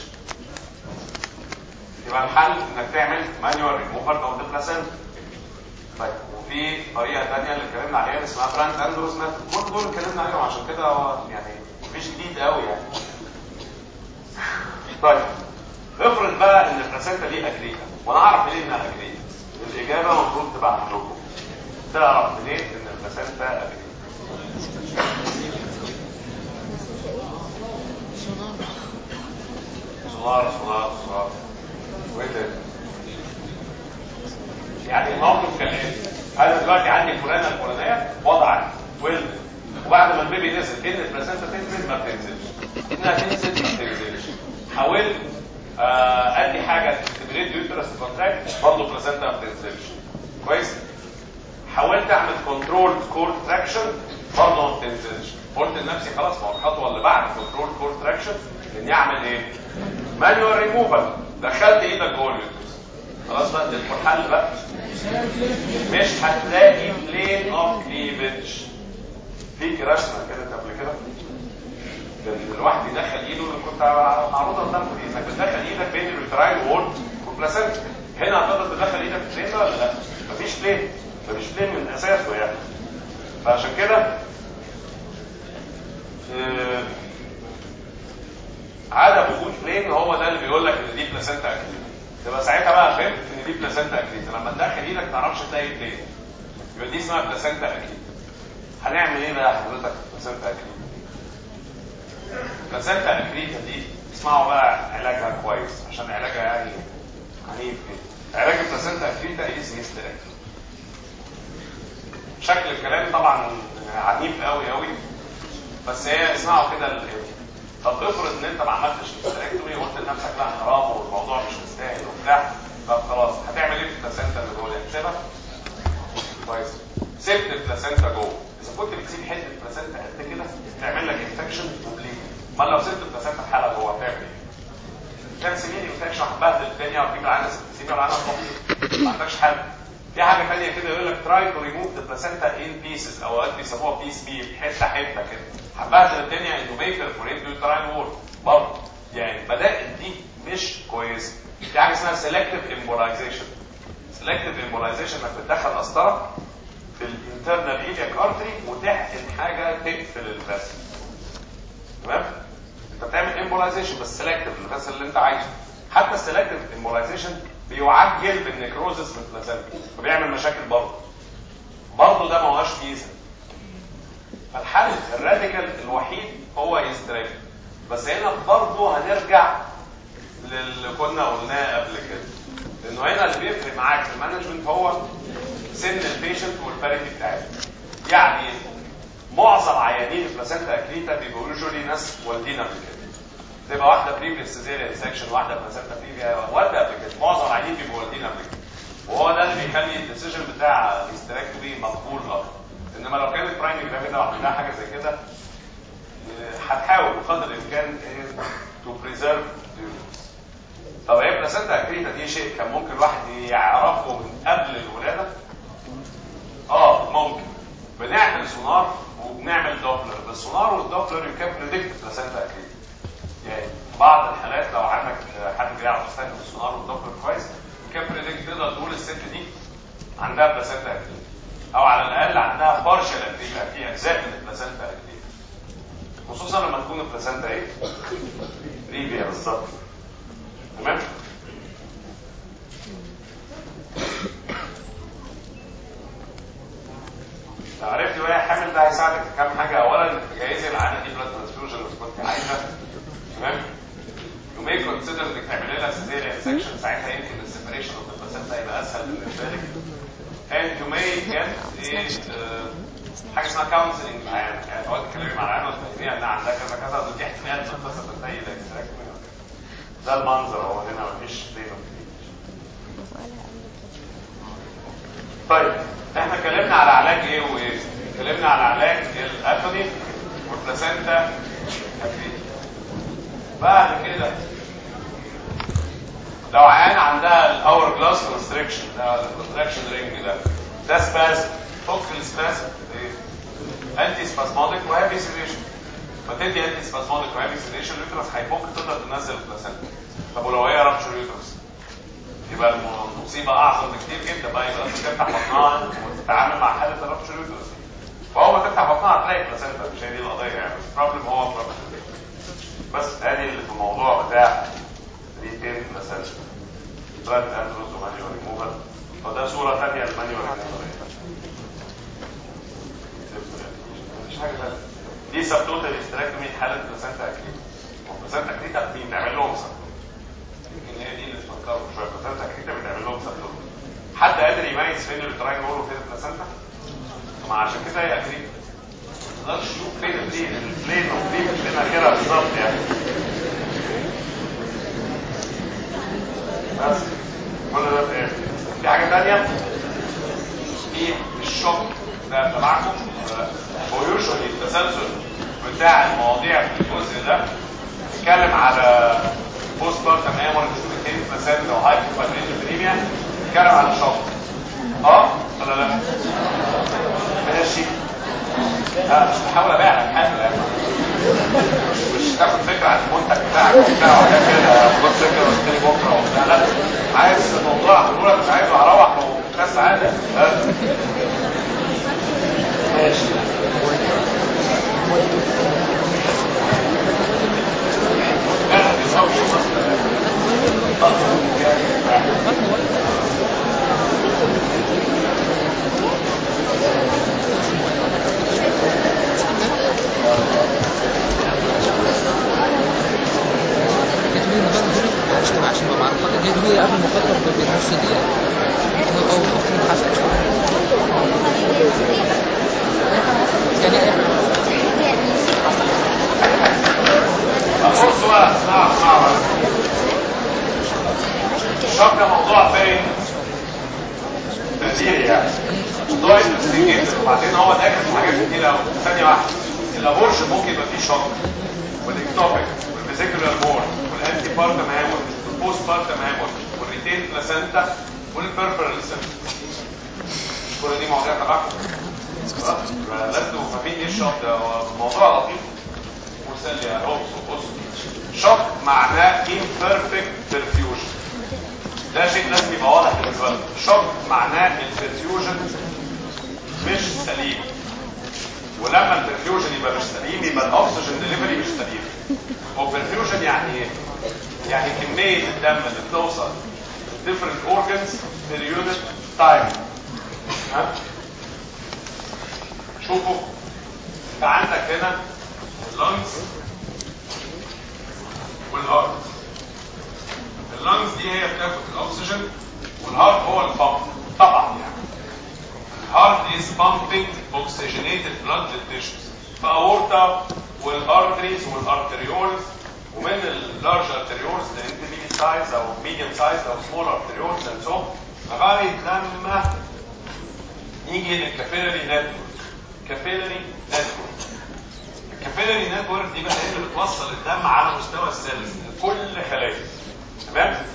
يبقى الحل انك تعمل مانيوال ريموفال اوف ذا بلاسنتا. طيب وفي طريقه ثانيه اللي اتكلمنا عليها اسمها برانت اندروس ميثود، كل دول اتكلمنا عليهم عشان كده هو يعني مفيش جديد قوي يعني. طيب افرض بقى ان البلاسنتا دي اكريتا، وانا اعرف منين انها اكريتا؟ الاجابه المفروض تبقى عندكم. تعرف منين ان البلاسنتا اكريتا؟ سونار. وايه تاني؟ يعني الموقف كالاتي، انا دلوقتي عندي الفلانه الفلانيه وضعت ولد، وبعد ما البيبي نزل ان البلاسنتا تنزل ما بتنزلش، انها تنزل ما بتنزلش. حاولت ادي حاجه تستمريت يوترس كونتراكت برضه البلاسنتا ما بتنزلش. كويس؟ حاولت اعمل كنترول كورد تراكشن برضه ما بتنزلش. قلت لنفسي خلاص ما هو الخطوه اللي بعد كنترول كورد تراكشن اني اعمل ايه؟ مانيوال ريموفال. دخلت ايدك جوه اليوترس، خلاص بقى تدخل الحل بقى. مش هتلاقي بلين اوف كليفج. فيك رسمه كده قبل كده الواحد يدخل ايده، اللي كنت عارضها قدامكم دي، انك بتدخل ايدك بين اليوتراين وول والبلاسنتا. هنا هتقدر تدخل ايدك في بلين ولا لا؟ مفيش بلين، مفيش بلين من اساسه يعني. فعشان كده عدم وجود بلين هو ده اللي بيقول لك ان دي بلاسنتا اكليتا. تبقى ساعتها بقى فهمت ان دي بلاسنتا اكليتا. لما تدخل ايدك ما تعرفش تلاقي بلين، يبقى دي اسمها بلاسنتا اكليتا. هنعمل ايه بقى حضرتك بلاسنتا اكليتا؟ بلاسنتا اكليتا دي اسمعوا بقى علاجها كويس عشان علاجها يعني عنيف كده. علاج البلاسنتا اكليتا از هيستريكتومي. شكل الكلام طبعا عنيف قوي قوي، بس هي اسمعوا كده. طب افرض ان انت ما عملتش هيستريكتومي وقلت لنفسك لا حرام والموضوع مش مستاهل وبتاع، طب خلاص هتعمل ايه في البلاسنتا اللي جوه دي؟ هتسيبها؟ كويس. سبت البلاسنتا جوه، اذا كنت بتسيب حته البلاسنتا قد كده تعمل لك انفكشن وبليد. امال لو سبت البلاسنتا في حاله جوه هتعمل ايه؟ كان سمين انفكشن هتبهدل الدنيا وتجيب العينه سبتسيميا والعينه تطفي، ما عندكش حل. في حاجه ثانيه كده يقول لك تراي تو ريموف ذا بلاسنتا ان بيسز، اوقات بيسموها بيس بي، حته حته كده. هتبهدل الدنيا انه بيكر فوريت يوتراين وول برضه. يعني بدائل دي مش كويس. في حاجه اسمها سيلكتيف امبولايزيشن. سيلكتيف امبولايزيشن انك بتدخل قسطره في الانترنال ايلياك ارتري وتحقن حاجه تقفل الفاسل. تمام؟ انت بتعمل امبولايزيشن بس سيلكتيف الفاسل اللي انت عايزه. حتى السيلكتيف امبولايزيشن بيعجل بالنكروزس من البلاسنتا فبيعمل مشاكل برضه ده ما هوش ميزه. فالحل الراديكال الوحيد هو يستريك. بس هنا برضه هنرجع للي كنا قلناه قبل كده، لانه هنا اللي بيفرق معاك في المانجمنت هو سن البيشنت والباريتي بتاعته. يعني معظم عيانين البلاسنتا اكريتا بيبقوا يوجولي ناس والدين قبل كده، تبقى واحده بريفيس سيزيريان سكشن واحده بلاسنتا بريفيا والده قبل كده. معظم العيانين بيبقوا والدين قبل كده، وهو ده اللي بيخلي الديسيجن بتاع الاستراكتومي مقبول اكتر. انما لو كانت برايمري جرافيدا وعملناها حاجه زي كده هتحاول بقدر الامكان تو بريزيرف. طب هي بلاسنتا اكريتا دي شيء كان ممكن الواحد يعرفه من قبل الولاده؟ ممكن. بنعمل سونار وبنعمل دوبلر. بالسونار والدوبلر يو كان بريدكت بلاسنتا اكريتا. يعني بعض الحالات لو عندك حد بيعرف يستخدم السونار والدوبلر كويس كان بريدكت تقدر تقول الست دي عندها بلاسنتا اكريتا، او على الاقل عندها بارشال اكريتا، في اجزاء من البلاسنتا اكريتا، خصوصا لما تكون البلاسنتا ايه؟ بريفيا بالظبط. تمام؟ لو عرفت وهي حامل ده هيساعدك في كام حاجه. اولا انك تجهزي العينه دي بلاد ترانسفيوجن لو كنت عايزه. تمام؟ يو مي كونسيدر انك تعملي لها سيزيريان سكشن، ساعتها يمكن السيبريشن اوف البلاسنتا يبقى اسهل بالنسبه لك. and you may get حاجه اسمها كونسلنج معانا. يعني تقعدي تتكلمي مع العيانه وتفهميها ان عندها كذا كذا ودي احتمال القصه تنتهي لاكستراكتومي. ده المنظر هو هنا مفيش دايما. طيب احنا اتكلمنا على علاج ايه وايه؟ اتكلمنا على علاج الاتوني والبلاسنتا اكريتا. بعد كده لو عيان عندها الاور جلاس كونستريكشن، ده الكونستريكشن رينج ده سبازم، فك السبازم ايه؟ انتي سبازموديك وهابي سيديشن. فتدي انتي سبازموديك وهابي سيديشن اليوترس هيفك تقدر تنزل البلاسنتا. طب ولو هي رابشر يوترس يبقى المصيبه اعظم بكتير جدا بقى. يبقى انت تفتح بطنها وتتعامل مع حاله الرابشر يوترس. فهو ما تفتح بطنها هتلاقي البلاسنتا، مش هي دي القضيه يعني. البروبلم هو بروبلم. بس ادي اللي في الموضوع بتاع ريتين بلاسنتا ترايت اندروز ومانيوال ريموفال. وده صوره ثانيه للمانيوال ريموفال. مفيش حاجه ثانيه. دي سب توتال استراكتومي حاله بلاسنتا اكريتا. والبلاسنتا اكريتا بنعمل لهم سب يمكن هي دي اللي تفكروا شويه. البلاسنتا اكريتا بتعمل لهم سب توتال. حد قادر يميز فين التراين وول وفين البلاسنتا؟ ما عشان كده هي اكريتا. ما تقدرش تشوف فين البلين وفين كده بالظبط يعني. بس كل ده في في حاجه ثانيه في الشوك ده تبعكم. هو يوجوالي التسلسل بتاع المواضيع في الجزء ده بيتكلم على بوست بارتم هيموريج و2% لو هايبوفايبرينيميا. بيتكلم على الشوك ولا لا؟ ماشي. مش بحاول ابيع لك حاجه يعني. مش تاخد فكره عن المنتج بتاعك وبتاع وحاجات كده خد فكره واشتري بكره وبتاع. لا، عايز الموضوع اقول لك مش عايزه اروح وكاس عادي. ماشي. عشان ما معرفة دي قبل المخاطر بنص دقيقة او وقت حسب يعني اي حاجة. الشوك ده موضوع فين؟ تقدير يعني. موضوع انترستنج جدا. وبعدين هو داخل في حاجات كتير قوي. ثانية واحدة، الابورشن ممكن يبقى فيه شوك والاكتوبيك والفيزيكولار بورن والانتي بارتم هيموريج والبوست بارتم هيموريج والريتين بلاسنتا والبيربرال سيمبتوم. كل دي مواضيع تبعكم. لازم تبقوا فاهمين ايه الشوك ده. هو موضوع لطيف مسلي. بص شوك معناه imperfect perfusion. ده شيء لازم يبقى واضح بالنسبه لك. شوك معناه البرفيوجن مش سليم، ولما البرفيوجن يبقى مش سليم يبقى الاكسجين ديليفري مش سليم. وبرفيوجن يعني ايه؟ يعني كميه الدم اللي بتوصل different organs per unit time. ها؟ شوفوا انت عندك هنا اللنجز والهارت. اللنجز دي هي بتاخد الاكسجين والهارت هو البامب. طبعا يعني الهارت is pumping oxygenated blood للتيشوز، فاورتا والارتريز والارتريولز، ومن اللارج ارتريولز للانترميديت سايز او ميديوم سايز او سمول ارتريولز اند سو لغايه لما نيجي للكابيلاري نتورك. كابيلاري نتورك، الكابيلاري نتورك دي بقى هي اللي بتوصل الدم على مستوى السيلز لكل خلايا. تمام؟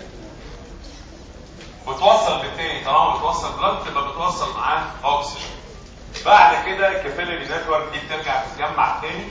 بتوصل بالتاني طالما بتوصل بلاد تبقى بتوصل معاه اكسجين. بعد كده الكابيلاري نتورك دي بترجع تتجمع تاني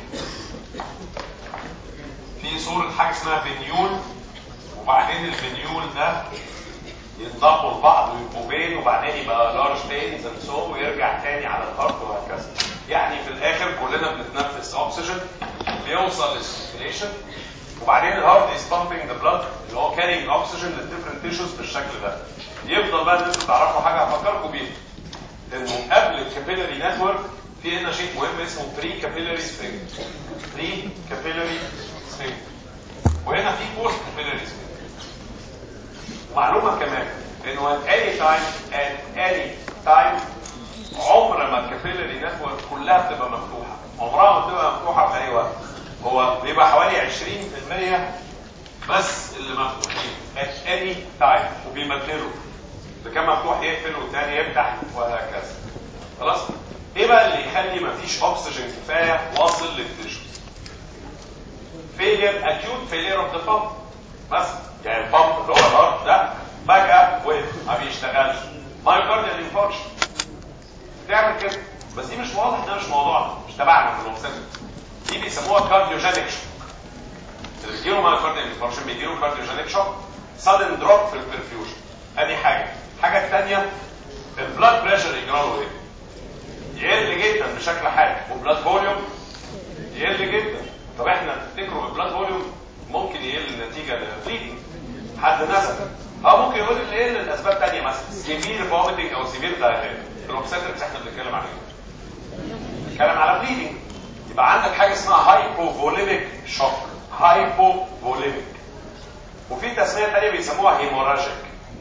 في صورة حاجة اسمها فينيول، وبعدين الفينيول ده ينضموا لبعض ويبقوا بين، وبعدين يبقى لارج بينز اند سو ويرجع تاني على الهارت وهكذا. يعني في الاخر كلنا بنتنفس اكسجين بيوصل للسيركيليشن، وبعدين الهارت از بامبينج ذا بلاد اللي هو كارينج اكسجين للديفرنت تيشوز بالشكل ده. يفضل بقى ان انتوا تعرفوا حاجه هفكركم بيها، انه قبل الكابيلاري نتورك في هنا شيء مهم اسمه بري كابيلاري سفنكتر. بري كابيلاري سفنكتر، وهنا في بوست كابيلاري سفنكتر. معلومه كمان انه at any time عمر ما الكابيلاري نتورك كلها بتبقى مفتوحه، عمرها ما بتبقى مفتوحه في اي وقت. هو بيبقى حوالي 20% بس اللي مفتوحين at any time، وبيبدلوا اللي كان مفتوح يقفل والتاني يفتح وهكذا. خلاص؟ ايه بقى اللي يخلي مفيش اكسجين كفايه واصل للتيشوز؟ failure acute failure of the pump مثلا، يعني البامب اللي هو الهارت ده فجاه وقف ما بيشتغلش، مايوكارديال انفاركشن تعمل كده. بس دي مش واضح، ده مش موضوعنا، مش تبعنا في الاوكسجين. دي بيسموها كارديوجينيك شوك. اللي بيجيله مايوكارديال انفاركشن بيجيله كارديوجينيك شوك، سادن دروب في البرفيوجن. ادي حاجه. الحاجه الثانيه البلاد بريشر يجرى له ايه؟ يقل جدا بشكل حاد، والبلاد فوليوم يقل جدا. طب احنا تفتكروا البلاد فوليوم ممكن يقل نتيجه للبليدنج، حد نزل، ممكن يقول يقل لاسباب ثانيه مثلا سيفير فوميتنج او سيفير دايريا. في الاوبستريكس احنا بنتكلم عليه، بنتكلم على بليدنج. يبقى عندك حاجه اسمها هايبوفوليميك شوك، هايبوفوليميك. وفي تسميه ثانيه بيسموها هيموراجيك.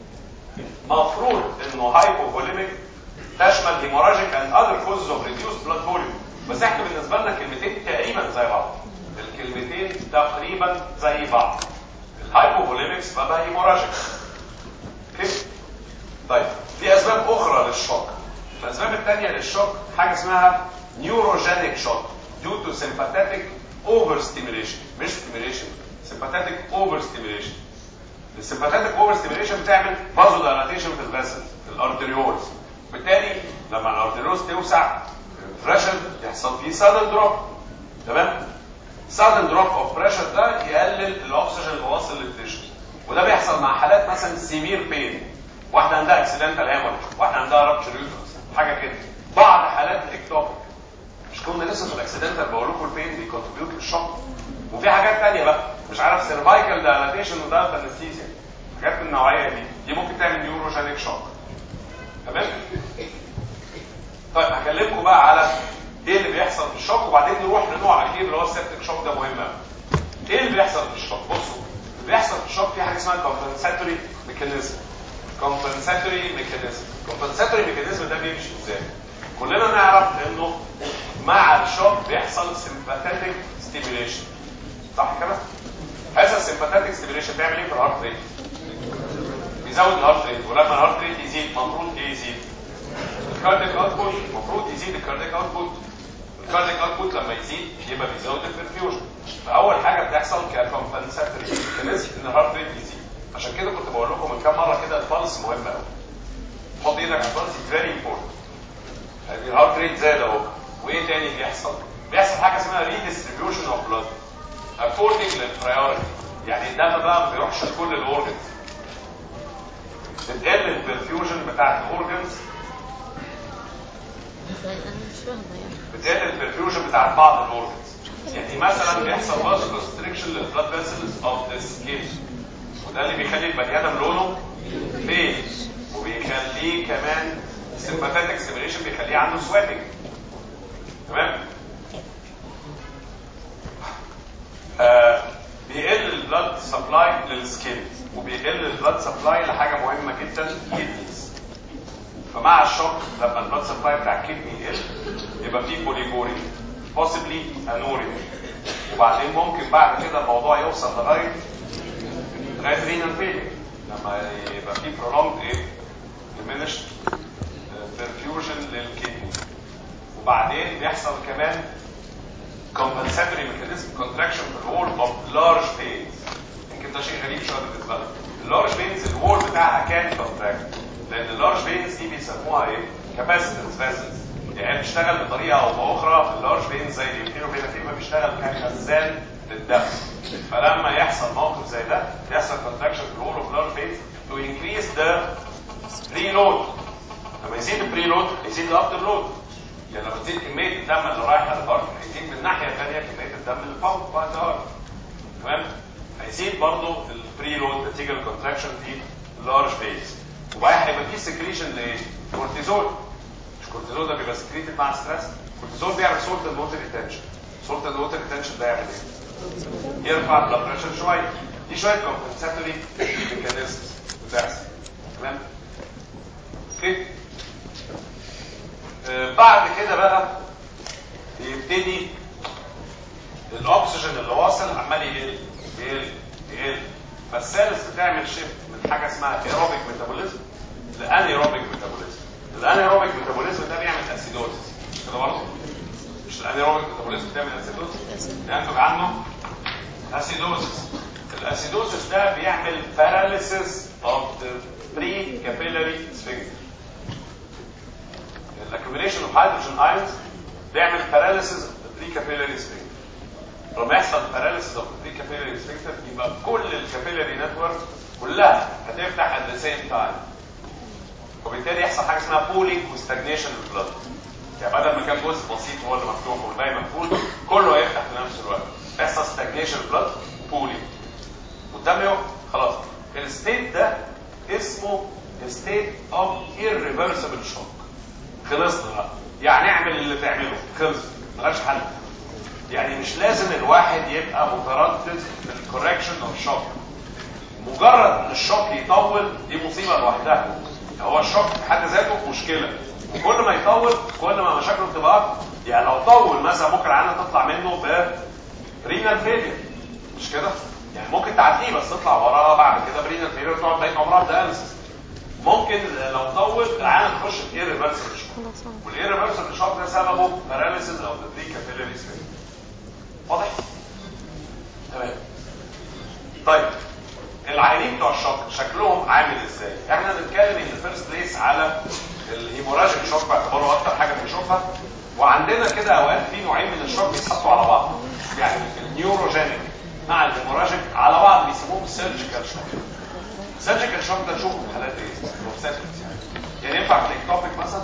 مفروض انه هايبوفوليميك تشمل هيموراجيك اند اذر كوزز اوف ريديوس بلاد فوليوم، بس احنا بالنسبه لنا كلمتين تقريبا زي بعض. الكلمتين تقريبا زي بعض. الهايبوفوليميكس بقى هيموراجيك. اوكي؟ طيب في اسباب اخرى للشوك. الاسباب الثانيه للشوك حاجه اسمها نيوروجينيك شوك due to sympathetic overstimulation، مش stimulation، sympathetic overstimulation. السيمباثيك overstimulation بتعمل فازو دايلاتيشن في الفاسل في الارتريولز، بالتالي لما الارتريولز توسع البريشر يحصل فيه sudden drop. تمام؟ sudden drop of pressure ده يقلل الاكسجين اللي واصل للتيشوز، وده بيحصل مع حالات مثلا سيفير بين، واحده عندها اكسيدنتال هيموريج، واحده عندها رابتشر يوترس، حاجه كده. بعض حالات الاكتوبيك، مش كنا لسه في الاكسيدنتال بقول لكم البين بيكونتريبيوت للشوك. وفي حاجات ثانيه بقى مش عارف سيرفايكال دايلاتيشن ودارت انستيزيا، حاجات من النوعيه دي ممكن تعمل نيوروجينيك شوك. تمام؟ طيب هكلمكم بقى على ايه اللي بيحصل في الشوك، وبعدين نروح لنوع اخير اللي هو السيبتيك شوك. ده مهم قوي. ايه اللي بيحصل في الشوك؟ بصوا، اللي بيحصل في الشوك في حاجه اسمها كومبنساتوري ميكانيزم. كومبنساتوري ميكانيزم. كومبنساتوري ميكانيزم ده بيمشي ازاي؟ كلنا نعرف انه مع الشوك بيحصل سيمباثيك ستيميوليشن، صح كده؟ هذا السيمباثيك ستيميوليشن بيعمل ايه في الهارت ريت؟ بيزود الهارت ريت، ولما الهارت ريت يزيد المفروض ايه يزيد؟ الكاردياك اوتبوت. المفروض يزيد الكاردياك اوتبوت. الكاردياك اوتبوت لما يزيد يبقى بيزود البرفيوجن. فاول حاجه بتحصل ككومبنساتوري ميكانيزم ان الهارت ريت يزيد. عشان كده كنت بقول لكم من كام مره كده البلس مهم قوي. حط ايدك على البلس، فيري امبورتنت. يعني الهارت ريت زاد اهو، وايه تاني بيحصل؟ بيحصل حاجه اسمها ريديستريبيوشن اوف بلاد اكوردنج للبرايورتي. يعني الدم بقى ما بيروحش لكل الاورجنز، بتقل البرفيوجن بتاعت الاورجنز، بتقل البرفيوجن بتاعت بعض الاورجنز. يعني مثلا بيحصل فاز كونستريكشن للبلاد فيسلز اوف ذا سكين، وده اللي بيخلي البني ادم لونه بيج، وبيخليه كمان سيمباثيك ستيميوليشن، بيخليه عنده سويتنج. تمام. بيقل البلاد سبلاي للسكين، وبيقل البلاد سبلاي لحاجه مهمه جدا، كيدنيز. فمع الشوك لما البلاد سبلاي بتاع الكيدني يقل يبقى فيه بوليجوري، possibly انوريا، وبعدين ممكن بعد كده الموضوع يوصل لغايه رينال فيلير لما يبقى فيه prolonged diminished perfusion للكيدني. وبعدين بيحصل كمان compensatory mechanism contraction في الوول of large veins. يمكن ده شيء غريب شويه بالنسبه لنا. اللارج فينز الوول بتاعها كان كونتراكت، لان اللارج فينز دي بيسموها ايه؟ كاباسيتنس فيسلز، يعني بتشتغل بطريقه او باخرى في اللارج فينز زي الفينوفيناتيف بيشتغل كخزان للدم. فلما يحصل موقف زي ده يحصل كونتراكشن في الوول اوف لارج فينز تو انكريز ذا بري لود. لما يزيد البري لود يزيد الافتر لود، يعني لما تزيد كميه الدم اللي رايحه للهارت هيزيد من الناحيه الثانيه كميه الدم اللي فوق بعد الهارت. تمام. هيزيد برضه البري لود نتيجه الكونتراكشن في اللارج فيز. وبعدين هيبقى في سكريشن لكورتيزول. مش كورتيزول ده بيبقى سكريتد مع ستريس؟ كورتيزول بيعمل سولت اند ووتر ريتنشن. سولت اند ووتر ريتنشن ده يعمل ايه؟ يرفع البلاد بريشر شويه. دي شويه كومبنساتوري ميكانيزمز بتحصل. تمام؟ اوكي؟ بعد كده بقى يبتدي الاكسجين اللي واصل عمال يقل يقل يقل، فالسيلز بتعمل شيفت من حاجه اسمها ايروبيك ميتابوليزم لانيروبيك ميتابوليزم. الانيروبيك ميتابوليزم ده بيعمل اسيدوزس كده برضه. مش الانيروبيك ميتابوليزم بتعمل اسيدوزس؟ ينتج عنه اسيدوزس. الاسيدوزس ده بيعمل باراليسيس اوف ذا بري كابيلاري سفنكتر. الاكيوميليشن اوف هيدروجين ايونز بيعمل باراليسيس اوف ذا بري كابيلاري سفنكتر. لما يحصل باراليسيس اوف ذا بري كابيلاري سفنكتر يبقى كل الكابيلاري نتورك كلها هتفتح at the same time، وبالتالي يحصل حاجه اسمها بولينج وستاجنيشن للبلد. يعني بدل ما كان جزء بسيط هو اللي مفتوح والباقي مقفول كله هيفتح في نفس الوقت، يحصل ستاجنيشن للبلد بولينج والدم يقف. خلاص الستيت ده اسمه ستيت اوف irreversible shock. خلصنا بقى، يعني اعمل اللي تعمله، خلص ملهاش حل. يعني مش لازم الواحد يبقى متردد في الكوركشن اوف شوك. مجرد ان الشوك يطول دي مصيبه لوحدها. هو الشوك في حد ذاته مشكله، كل ما يطول كل ما مشاكله بتبقى اكتر. يعني لو طول مثلا ممكن العينه تطلع منه برينال فيلير، مش كده؟ يعني ممكن تعديه بس تطلع وراها بعد كده برينال فيلير وتقعد بقيت عمرها بدياليسيس. ممكن لو طول العينه تخش في ايرفيرسبل شوك، والايرفيرسبل شوك ده سببه باراليسيس او ذا بري كابيلاري سفنكتر. واضح؟ تمام. طيب العيانين بتوع الشوك شكلهم عامل ازاي؟ احنا بنتكلم ان فيرست بليس على الهيموراجيك شوك باعتباره اكتر حاجه بنشوفها، وعندنا كده اوقات في نوعين من الشوك بيتحطوا على بعض، يعني النيوروجينيك مع الهيموراجيك على بعض بيسموهم سيرجيكال شوك. السيرجيكال شوك ده نشوفه في حالات ايه؟ يعني ينفع في الاكتوبيك مثلا؟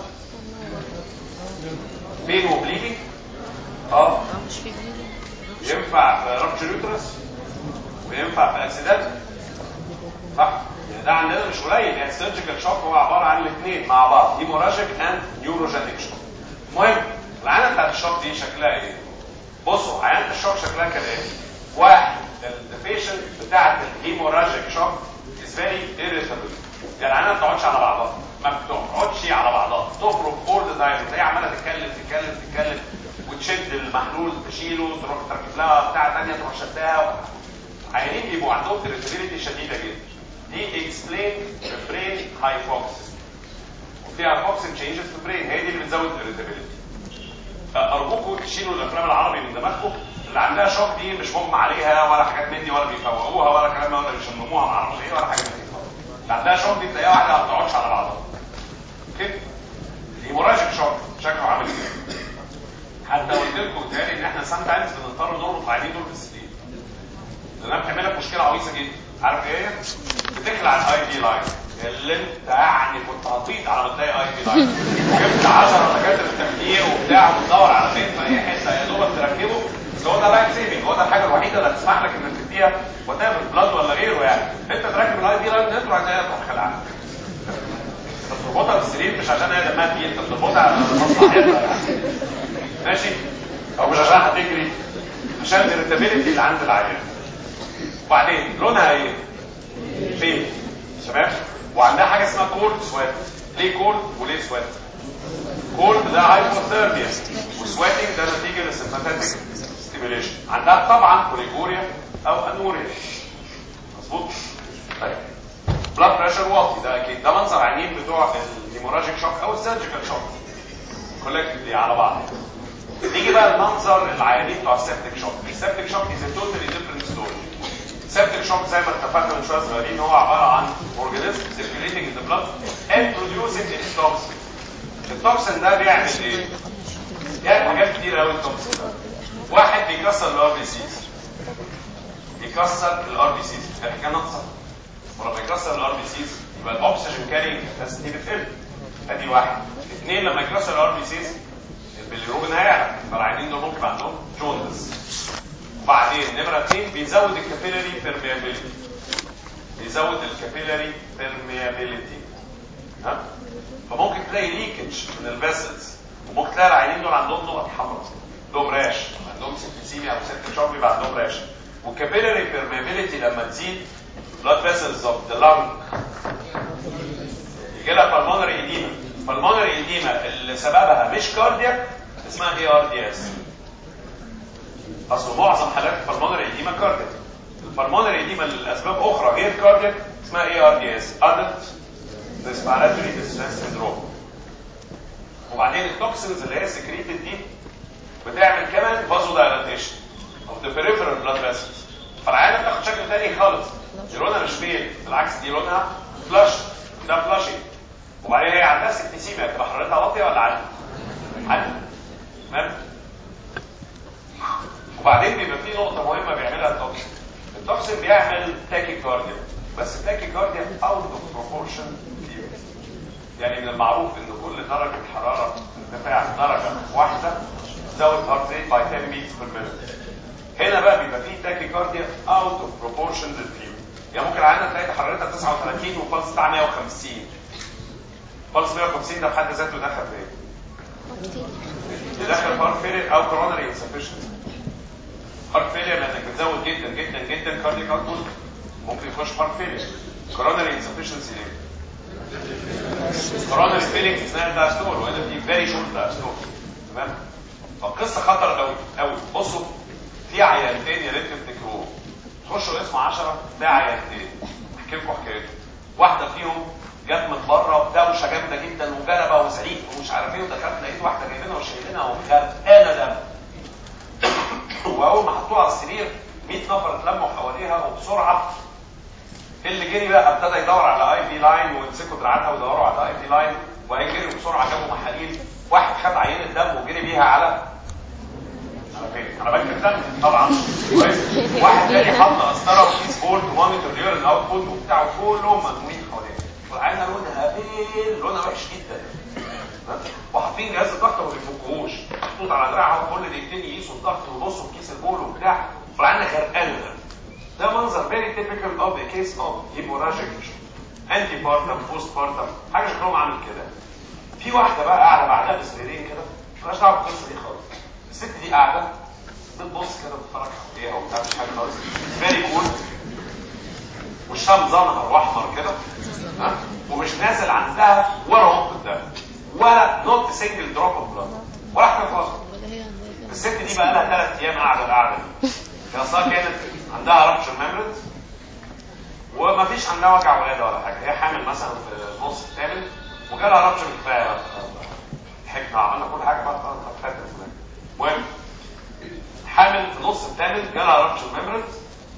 بين وبليدنج؟ مش في بليدنج. ينفع في رابتشر يوترس وينفع في اكسيدنت، صح؟ يعني ده عندنا مش قليل. يعني السيرجيكال شوك هو عباره عن الاثنين مع بعض، هيموراجيك اند نيوروجينيك شوك. المهم العينه بتاعت الشوك دي شكلها ايه؟ بصوا عينه الشوك شكلها كده ايه؟ واحد البيشنت بتاعت الهيموراجيك شوك از فيري irritable، يعني العينه ما بتقعدش على بعضها، ما بتقعدش على بعضها، تخرج اول ذا تايم، هي عماله تتكلم وتشد المحلول تشيله، تروح تركب لها بتاعه ثانيه تروح شدها. عيانين بيبقوا عندهم irritability شديده جدا. دي explain the brain hypoxia، وفي hypoxia changes في البرين، هي دي اللي بتزود irritability. ارجوكم تشيلوا الافلام العربي من دماغكم. اللي عندها شوك دي مش مغمى عليها ولا حاجات من دي، ولا بيفوقوها ولا كلام ولا بيشمموها ما اعرفش ايه ولا حاجه من دي. اللي عندها شوك دي تلاقيها واحده ما بتقعدش على بعضها. اوكي؟ الهيموراجيك شوك شكله عامل كده. حتى قلت لكم تاني ان احنا سام تايمز بنضطر نربط العيانين دول بالسرير، لانها بتعمل لك مشكله عويصه جدا. عارف ايه؟ بتخلع الاي بي لاين اللي انت يعني كنت هتطيط على ما تلاقي اي بي لاين، جبت 10 دكاتره تخدير وبتاع وتدور على فين في اي حته يا دوبك تركبه. بس هو ده لايف سيفنج، هو ده الحاجه الوحيده اللي هتسمح لك انك تديها وتعمل بلاد ولا غيره. يعني انت تركب الاي بي لاين تطلع زي تروح خلعها. انت بتربطها بالسرير مش عشان هي دمها تقيل، انت بتربطها على مصلحتها ماشي، او مش عشان هتجري، عشان الريتابيلتي اللي عند العيان. وبعدين لونها ايه؟ فين؟ شباب؟ وعندها حاجه اسمها كولد سويت. ليه كولد وليه سويت؟ كولد ده هايبوثيرميا، وسويتنج ده نتيجه للسيمباثيك ستيميوليشن. عندها طبعا كوليجوريا او انوريا. مظبوط؟ طيب بلاد بريشر واطي ده اكيد، ده منظر عينين بتوع الهيموراجيك شوك او السيرجيكال شوك كولكتلي على بعض. نيجي بقى المنظر العيانين بتوع السيبتيك شوك. السيبتيك شوك از توتالي ديفرنت ستوري. السيبتيك شوك زي ما اتفقنا من شويه صغيرين هو عباره عن اورجانيزم سيركيوليتنج ان ذا بلاد اند بروديوسنج توكسين. التوكسين ده بيعمل ايه؟ بيعمل حاجات كتير قوي. التوكسين ده واحد بيكسر الار بي سيز، بيكسر الار بي سيز يعني كان نقصه، ولما يكسر الار بي سيز يبقى الاكسجين كارينج كاباسيتي بتقل. ادي واحد. اثنين، لما يكسر الار بي سيز البيليروبين هيعلى، فالعيانين دول ممكن عندهم جوندس. وبعدين نمره 2 بيزود الكابيلاري بيرميابيليتي، بيزود الكابيلاري بيرميابيليتي. ها؟ فممكن تلاقي ليكج من الفيسلز، وممكن تلاقي العيانين دول عندهم نقط حمراء، عندهم راش، عندهم سيبتيسيميا او سيبتيك شوك بيبقى عندهم راش. والكابيلاري بيرميابيليتي لما تزيد blood vessels of the lung يجي لها pulmonary edema. pulmonary edema اللي سببها مش كاردياك اسمها ARDS. اصل معظم حالات pulmonary edema كاردياك. pulmonary edema لاسباب اخرى غير كاردياك اسمها ARDS adult respiratory distress syndrome. وبعدين التوكسينز اللي هي سكريتد دي بتعمل كمان vasodilation of the peripheral blood vessels. فالعيانه بتاخد شكل تاني خالص، دي لونها مش بيل، بالعكس دي لونها فلاش، ده فلاشي. وبعدين هي عندها سبتيسيميا، تبقى حرارتها واطيه ولا عاليه؟ عاليه. تمام؟ وبعدين بيبقى في نقطه مهمه بيعملها التوكسين. التوكسين بيعمل تاكيكارديا، بس التاكيكارديا اوت اوف بروبورشن. يعني من المعروف ان كل درجه حراره ارتفاع درجه واحده تزود هارت ريت باي 10 بيتس بير مينيت. هنا بقى بيبقى فيه تاكيكارديا اوت اوف بروبورشن للفيو. يعني ممكن العينه تلاقي حرارتها 39 والبلس بتاعها 150. بلس 150 ده بحد ذاته دخل في ايه؟ يدخل هارت فيلير او كوروناري انسفشنسي. هارت فيلير لانك بتزود جدا جدا جدا كاردياك اوتبوت ممكن يخش هارت فيلير. كوروناري انسفشنسي ليه؟ كوروناري فيلينج اثناء الدايستول، وهنا في فيري شورت دايستول. تمام؟ فالقصه خطر قوي قوي. بصوا في عيانتين يا ريت تفتكروهم، تخشوا اسم 10 ده عيانتين احكي لكم حكايتهم. واحده فيهم جت من بره بدوشه جامده جدا وجلبه وزعيق ومش عارف ايه، ودخلت لقيت واحده جايبينها وشايلينها وغرقانه دم. واول ما حطوها على السرير 100 نفر اتلموا حواليها وبسرعه اللي جري بقى ابتدى يدور على اي بي لاين ويمسكوا دراعاتها ويدوروا على اي بي لاين، وهيجروا بسرعه جابوا محاليل. واحد خد عينه دم وجري بيها على فين؟ على بنك الدم طبعا. كويس. واحد تاني حط قسطره وكيس بول ومونيتور اليورين اوتبوت وبتاع وكله مجموعين حواليه. والعينه لونها بيل، لونها وحش جدا. وحاطين جهاز الضغط وما بيفكوهوش، محطوط على دراعها وكل دقيقتين يقيسوا الضغط ويبصوا في كيس البول وبتاع، والعينه غرقانه. ده منظر فيري تيبيكال اوف ا كيس اوف هيموراجيك انتي بارتم بوست بارتم، حاجه شكلهم عامل كده. في واحده بقى قاعده بعدها بسريرين كده، مالهاش دعوه بالقصه دي خالص. الست دي قاعده بتبص كده بتتفرج حواليها وبتاع، مش حاجه خالص، فيري كول، وشها مزنهر واحمر كده، ها، ومش نازل عندها ولا نقطه دم ولا نوت سنجل دروب اوف بلاد ولا حاجه خالص. الست دي بقى لها 3 ايام قاعده القعده دي. هي اصلا كانت عندها رابشر ميمبرينز ومفيش عندها وجع ولاده ولا حاجه، هي حامل مثلا في النص الثامن وجالها رابشر كفايه، حكمه عملنا كل حاجه بقى خلاص فاتت. المهم حامل في نص الثامن جالها رابشر ميمبرينز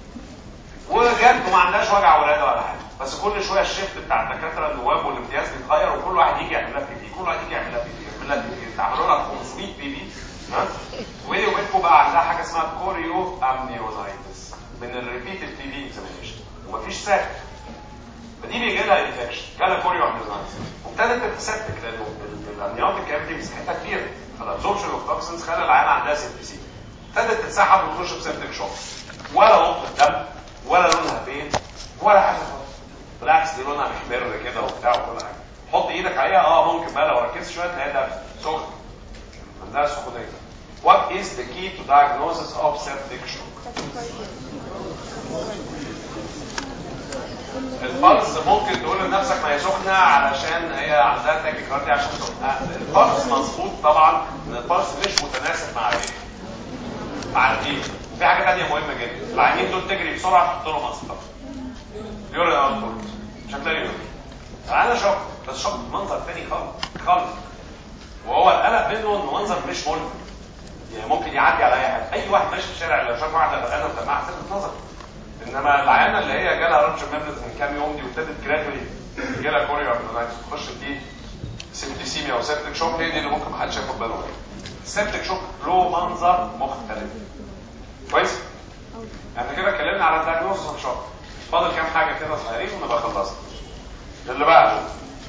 وجت وما عندهاش وجع ولاده ولا حاجه، بس كل شويه الشيفت بتاع الدكاتره النواب والامتياز بيتغير، وكل واحد يجي يعمل لها بي بي، كل واحد يجي يعمل لها بي بي، يعمل لها بي بي، عملوا لها 500 بي بي. ها، وبيني وبينكم بقى عندها حاجه اسمها كوريو امنيونايتس من الريبيتد بي بي اكزامينيشن، ومفيش ساك، فدي بيجي لها انفكشن، جالها كوريو امنيزايتس، وابتدت تتسبك لانه الامنيوتيك كافيتي مساحتها كبيره، فالابزوربشن اوف توكسنز خلى العيان عندها سيبتسيميا، ابتدت تتسحب وتخش بسيبتك شوك، ولا نقطه دم ولا لونها فين ولا حاجه خالص، بالعكس دي لونها محمر كده وبتاع وكل حاجه، حط ايدك عليها ممكن بقى لو ركزت شويه تلاقيها سخنه، عندها سخونيه. What is the key to diagnosis of septic shock? البلس ممكن تقول لنفسك ما هي سخنه علشان هي عندها تاكيكارديا عشان سخنه، البلس مظبوط طبعا ان البلس مش متناسب مع ايه؟ مع الدين. في حاجه ثانيه مهمه جدا، العيانين دول تجري بسرعه تحط لهم مسطره يورين اوتبوت مش هتلاقي يورين، العيان شوك بس شوك منظر ثاني خالص، وهو القلق منه انه منظر مش ملفت، يعني ممكن يعدي على اي حد، اي واحد ماشي في الشارع لو شاف واحده غرقانه مدمعه تلفت نظر، انما العيانه اللي هي جالها رابشر ميمبرز من كام يوم دي وابتدت جرادولي جالها كوريو امنيزايتس تخش دي سيبتسيميا او سيبتك شوك، هي دي اللي ممكن محدش ياخد باله منها. السيبتك شوك له منظر مختلف كويس؟ احنا كده اتكلمنا على الدايجنوستس اوف شوك، فاضل كام حاجه كده صغيرين ونبقى خلصنا. اللي بعده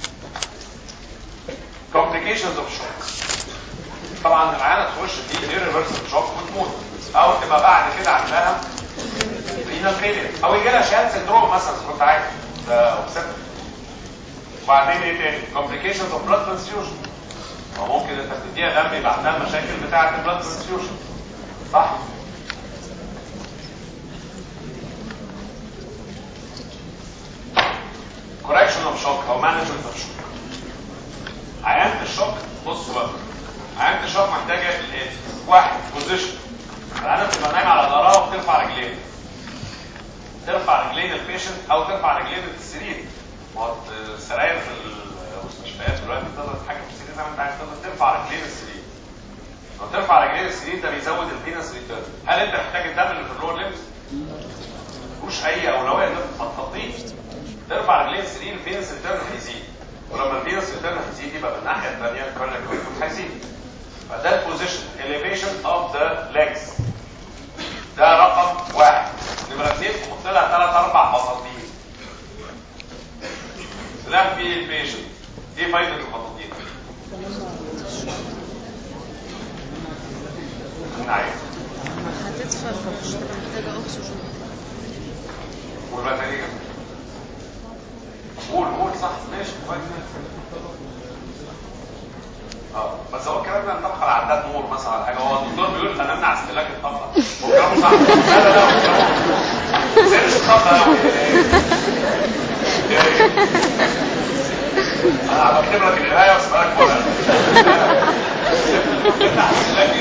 complications of shock. طبعا العيانه تخش دي irreversible shock وتموت، او تبقى بعد كده عندها renal failure، او يجي لها شهاد سندروم مثلا كنت عارف ده اوبسيبت. وبعدين ايه تاني؟ complications of blood transfusion، او ممكن انت بتديها دم يبقى عندها المشاكل بتاعه البلاد transfusion صح؟ correction of shock او management of shock. عيانة الشوك بصوا بقى، عيانة الشوك محتاجه الاتي: واحد بوزيشن، العيانة بتبقى نايمه على ظهرها وبترفع رجلين، ترفع رجلين البيشنت او ترفع رجلين السرير، ما هو السراير في المستشفيات دلوقتي تقدر تتحكم في السرير زي ما انت عايز، تقدر ترفع رجلين السرير، لو ترفع رجلين السرير ده بيزود الفينس ريتيرن. هل انت محتاج الدم اللي في اللور ليمز؟ ملوش اي اولويه انك ما تفضيش، ترفع رجلين السرير الفينس ريتيرن هيزيد، ولما الفينس ريتيرن هيزيد يبقى من الناحيه الثانيه الكارنيك اوتبوت هيزيد، فده البوزيشن elevation of the legs، ده رقم واحد. نمرة 2 تحط لها 3-4 بطاطين تنام فيه البيشنت. ايه فايدة البطاطين؟ نعم هتدفع فمش محتاجة اكسجين. والبطارية قول صح ماشي كويس. بس هو الكلام ده نطبق على عداد نور مثلا ولا حاجه، هو الدكتور بيقول انا امنع استهلاك الطاقه، هو كلامه صح. لا زي الطاقه انا بكتب لك القرايه واسالك ورقه امنع استهلاك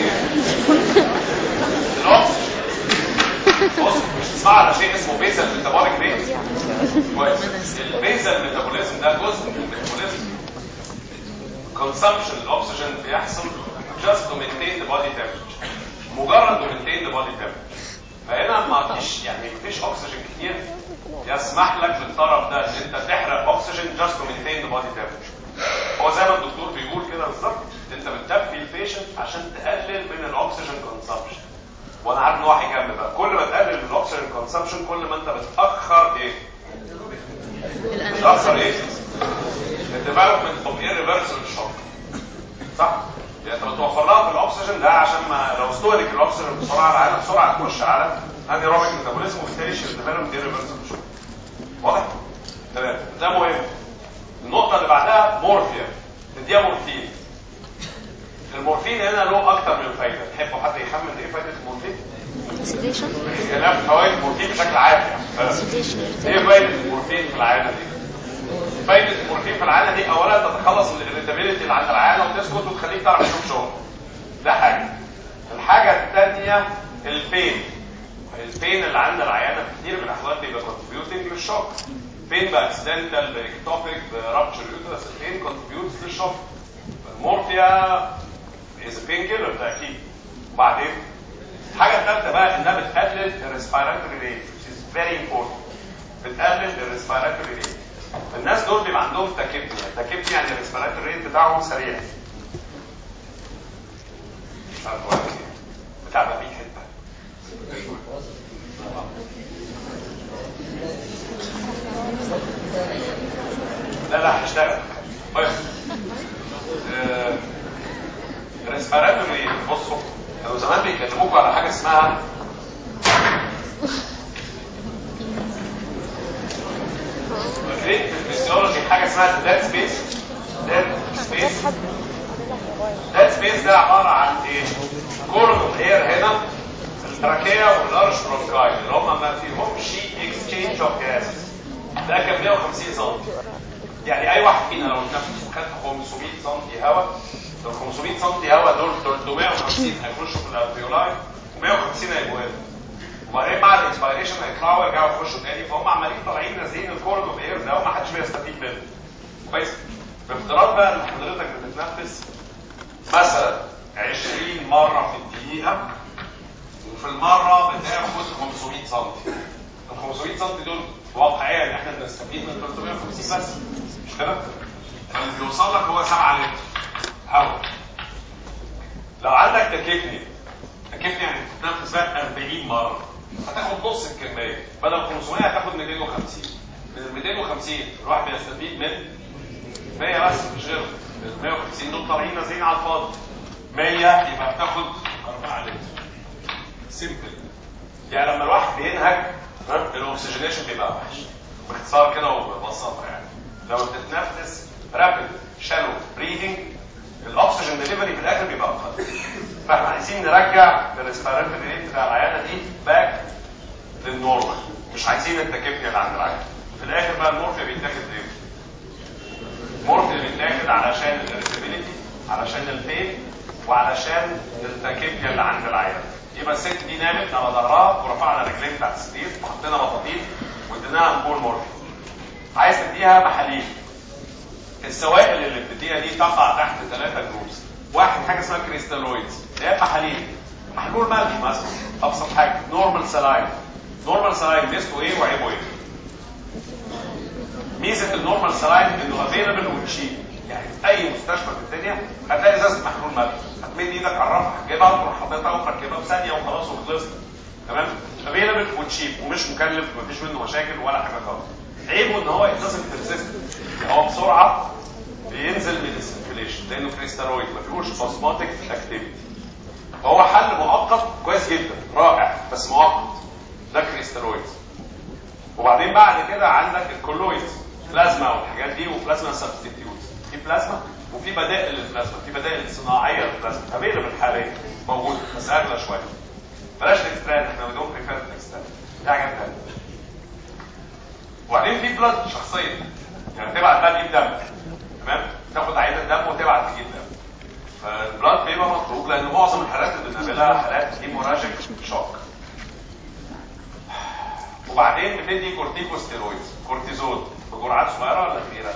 الاكسجين. بص مش تسمع على شيء اسمه بيزل ميتابوليك ريت كويس؟ البيزل ميتابوليزم ده جزء من الميتابوليزم، consumption الاكسجين بيحصل just to maintain the body temperature، مجرد to maintain the body temperature. فهنا ما فيش يعني مفيش اكسجين كتير يسمح لك للطرف ده ان انت تحرق اكسجين just to maintain the body temperature. هو زي ما الدكتور بيقول كده بالظبط، انت بتدفي البيشنت عشان تقلل من الاكسجين consumption، وانا عارف ان هو هيكمل بقى، كل ما تقلل من الاكسجين consumption كل ما انت بتاخر ايه؟ بتاخر ايه؟ الديفلوبمنت اوف irreversible shock صح؟ يعني انت بتوفر لها في الاكسجين ده عشان ما لو استهلك الاكسجين بسرعه العينه بسرعه تخش على انيروبيك ميتابوليزم وبالتالي الديفلوبمنت irreversible shock. واضح؟ تمام، ده مهم. النقطه اللي بعدها مورفيا، تديها مورفين. المورفين هنا له اكتر من فايده، تحبوا حد يخمن ايه فايده المورفين؟ سيديشن. كلام فوائد المورفين بشكل عام يعني. ايه فايده المورفين في العينه دي؟ فايده المورفين في العينه دي اولا تتخلص من الاريتابيليتي اللي عند العينه وتسكت وتخليك تعرف تشوف شغل. ده حاجه. الحاجه الثانيه البين اللي عند العيانه في كتير من الاحوال بيبقى كونتريبيوتنج للشوك. بين باكسيدنتال باكتوبيك برابتشر يوترس، البين كونتريبيوتس للشوك. المورفيا از بين كيلر ده اكيد. وبعدين الحاجه الثالثه بقى انها بتقلل الريسبيراتوري ريت which is very important. بتقلل الريسبيراتوري ريت. الناس دول بيبقى عندهم تاكيبنيا يعني الريسبيراتوري ريت بتاعهم سريع. مش عارف هو بتاع بقى 100 حته. لا هشتغل. طيب ريسبيراتوري، بصوا كانوا زمان بيكلموكوا على حاجه اسمها في الفسيولوجي حاجه اسمها ديد سبيس. ديد سبيس ده عباره عن ايه؟ كولون اوف اير هنا التراكيه والارش برونكاي اللي هم ما فيهمش اكسشينج اوف جاسز. ده كان 150 سم. يعني اي واحد فينا لو اتنفس وخد 500 سم هواء، لو 500 سم هواء دول 350 هيخشوا في الالفيولاي و150 هيبقوا هنا، وبعدين مع الانسبيريشن هيطلعوا ويرجعوا يخشوا تاني، فهم عمالين طالعين نازلين الكورن اوف اير ده وما حدش بيستفيد منه. كويس؟ بافتراض بقى ان حضرتك بتتنفس مثلا 20 مره في الدقيقه، وفي المره بتاخد 500 سم. ال 500 سم دول واقعيا ان احنا بنستفيد من 350 بس، مش كده؟ فاللي بيوصل لك هو 7 لتر هواء. لو عندك تكيفني يعني بتتنفس بقى 40 مره هتاخد نص الكميه، بدل 500 هتاخد 250. من ال 250 الواحد بيستفيد من 100 بس مش غير. ال 150 دول طالعين نازلين على الفاضي. 100 يبقى بتاخد 4 لتر. سيمبل. يعني لما الواحد بينهج الاكسجينيشن بيبقى وحش. باختصار كده وببساطه يعني لو بتتنفس رابيد شالو بريدنج الاكسجين ديليفري في الاخر بيبقى اقل. فاحنا عايزين نرجع الريسبيراتوري ريت بتاع العيانه دي باك للنورمال، مش عايزين التكيفني اللي عند العيان. في الاخر بقى المورفيا بيتاخد ليه؟ المورفيا بيتاخد علشان الريسبيليتي، علشان البين، وعلشان التكيفني اللي عند العيان. يبقى الست دي نامت على ظهرها ورفعنا رجلين بتاعت السرير وحطينا بطاطين واديناها امبول مورفيا. عايز تديها محاليل. السوائل اللي بتديها دي تقع تحت 3 جروبس. واحد حاجه اسمها كريستالويدز اللي هي محاليل، محلول ملح مثلا ابسط حاجه. نورمال سلاين. نورمال سلاين ميزته ايه وعيبه ايه؟ ميزه النورمال سلاين انه افيلبل وتشيب، يعني في اي مستشفى في الدنيا هتلاقي ازازه محلول ملح، هتمد ايدك على الرف هتجيبها وتروح حاططها وتركبها في ثانيه وخلاص وخلصت. تمام؟ افيلبل وتشيب ومش مكلف ومفيش منه مشاكل ولا حاجه خالص. عيبه ان هو يتصل بالسيستم، هو بسرعه بينزل من السيركيليشن لانه كريستالويد ما فيهوش اوزموتيك اكتيفيتي. فهو حل مؤقت كويس جدا رائع بس مؤقت، ده كريستالويد. وبعدين بعد كده عندك الكولويد بلازما والحاجات دي، وبلازما سبستيتيوت. في بلازما وفي بدائل للبلازما، في بدائل صناعيه للبلازما افيلبل حاليا موجوده بس اغلى شويه. بلاش الاكستران، احنا بدون بريفير الاكستران، ده حاجه ثانيه. وبعدين في بلاد شخصيه، يعني تبعت بقى تجيب دم، تمام؟ تاخد عينه دم وتبعت تجيب دم. فالبلاد بيبقى مطلوب لان معظم الحالات اللي بنقابلها حالات هيموراجيك شوك. وبعدين بتدي كورتيكوستيرويد، كورتيزون بجرعات صغيره ولا كبيره؟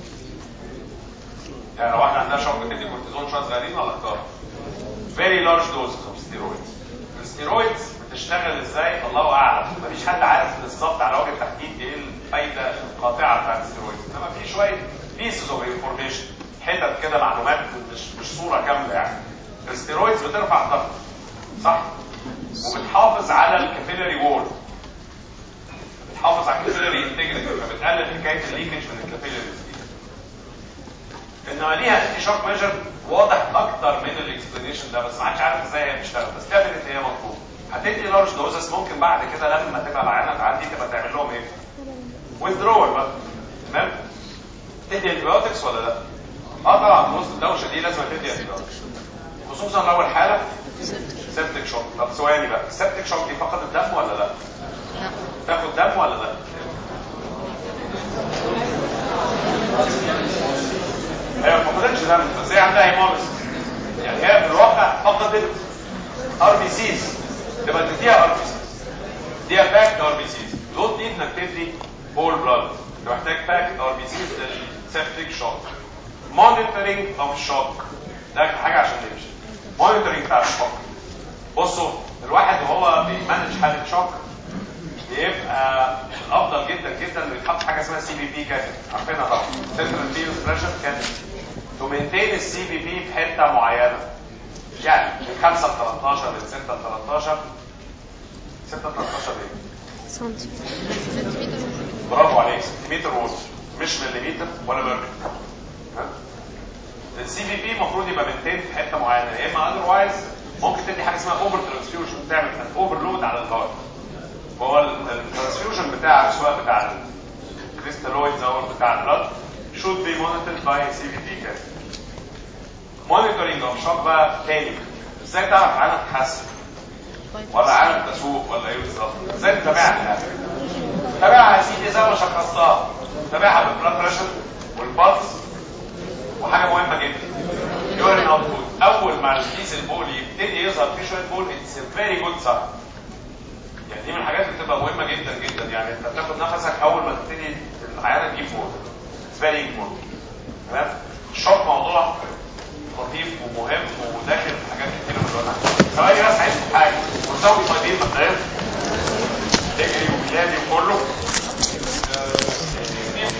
يعني لو واحده عندها شوك بتدي كورتيزون شويه صغيرين ولا كتار؟ فيري لارج دوز اوف ستيرويدز. الستيرويدز بتشتغل ازاي؟ الله اعلم، مفيش حد عارف بالظبط على وجه التحديد ايه الفايده القاطعه بتاعت الستيرويدز، انما في شويه بيسز اوف انفورميشن، حتت كده معلومات مش صوره كامله يعني. الستيرويدز بترفع الضغط صح؟ وبتحافظ على الكابيلاري وول، بتحافظ على الكابيلاري انتجريتي، فبتقلل حكايه الليكج من الكابيلاريز دي. انما ليها انتي شوك ميجر واضح اكتر من الاكسبلانيشن ده، بس ما حدش عارف ازاي هي بتشتغل، بس كابيلت هي مطلوب. هتدي لارج دوزس، ممكن بعد كده لما تبقى العيانه تعدي تبقى تعمل لهم ايه؟ ويذرول بقى. تمام؟ تدي انتيبيوتكس ولا لا؟ طبعا في وسط الدوشه دي لازم تدي انتيبيوتكس، خصوصا لو الحاله سيبتك شوك. طب ثواني بقى، السيبتك شوك دي فقط الدم ولا لا؟ تاخد دم ولا لا؟ هي ما فقدتش دم بس هي عندها هيموليز، يعني هي في الواقع فقدت ار بي سيز، تبقى تديها ار بي سيز، دي باكد ار بي سيز. دونت نيد انك تدي هول بلاد، انت محتاج باكد ار بي سيز للسيبتك شوك. مونيتورنج اوف شوك ده حاجه عشان نمشي. مونيتورنج بتاع الشوك، بصوا الواحد وهو بيمانج حاله شوك بيبقى الافضل جدا جدا انه يتحط حاجه اسمها سي بي بي كاتب، عارفينها طبعا، سنترال فيلد بريشر كاتب، تو مينتين السي بي بي في حته معينه، يعني من 5 ل 13 من 6 ل 13 6 ل 13 ايه؟ سنتيمتر برافو عليك، سنتيمتر ونص مش مليمتر ولا مليمتر. السي في بي المفروض يبقى بنتين في حته معينه، يا اما اذروايز ممكن تدي حاجه اسمها اوفر ترانسفيوجن، تعمل اوفرلود على الهارت. هو الترانسفيوجن بتاعك سواء بتاع الكريستالويدز او بتاع البلد should be monitored by CVP test. monitoring of shock بقى تاني، ازاي تعرف عنها تتحسن ولا عنها تسوق ولا ايه بالظبط؟ ازاي تتابعها؟ تتابعها يا سيدي زي ما شخصتها، تتابعها بالبلاد بريشر والبلس، وحاجه مهمه جدا يورين اوتبوت. اول ما الكيس البول يبتدي يظهر فيه شويه بول اتس فيري جود ساين. يعني دي من الحاجات اللي بتبقى مهمه جدا جدا، يعني انت بتاخد نفسك اول ما تبتدي العيانه تجيب بول اتس فيري امبورتنت. تمام؟ الشوك موضوع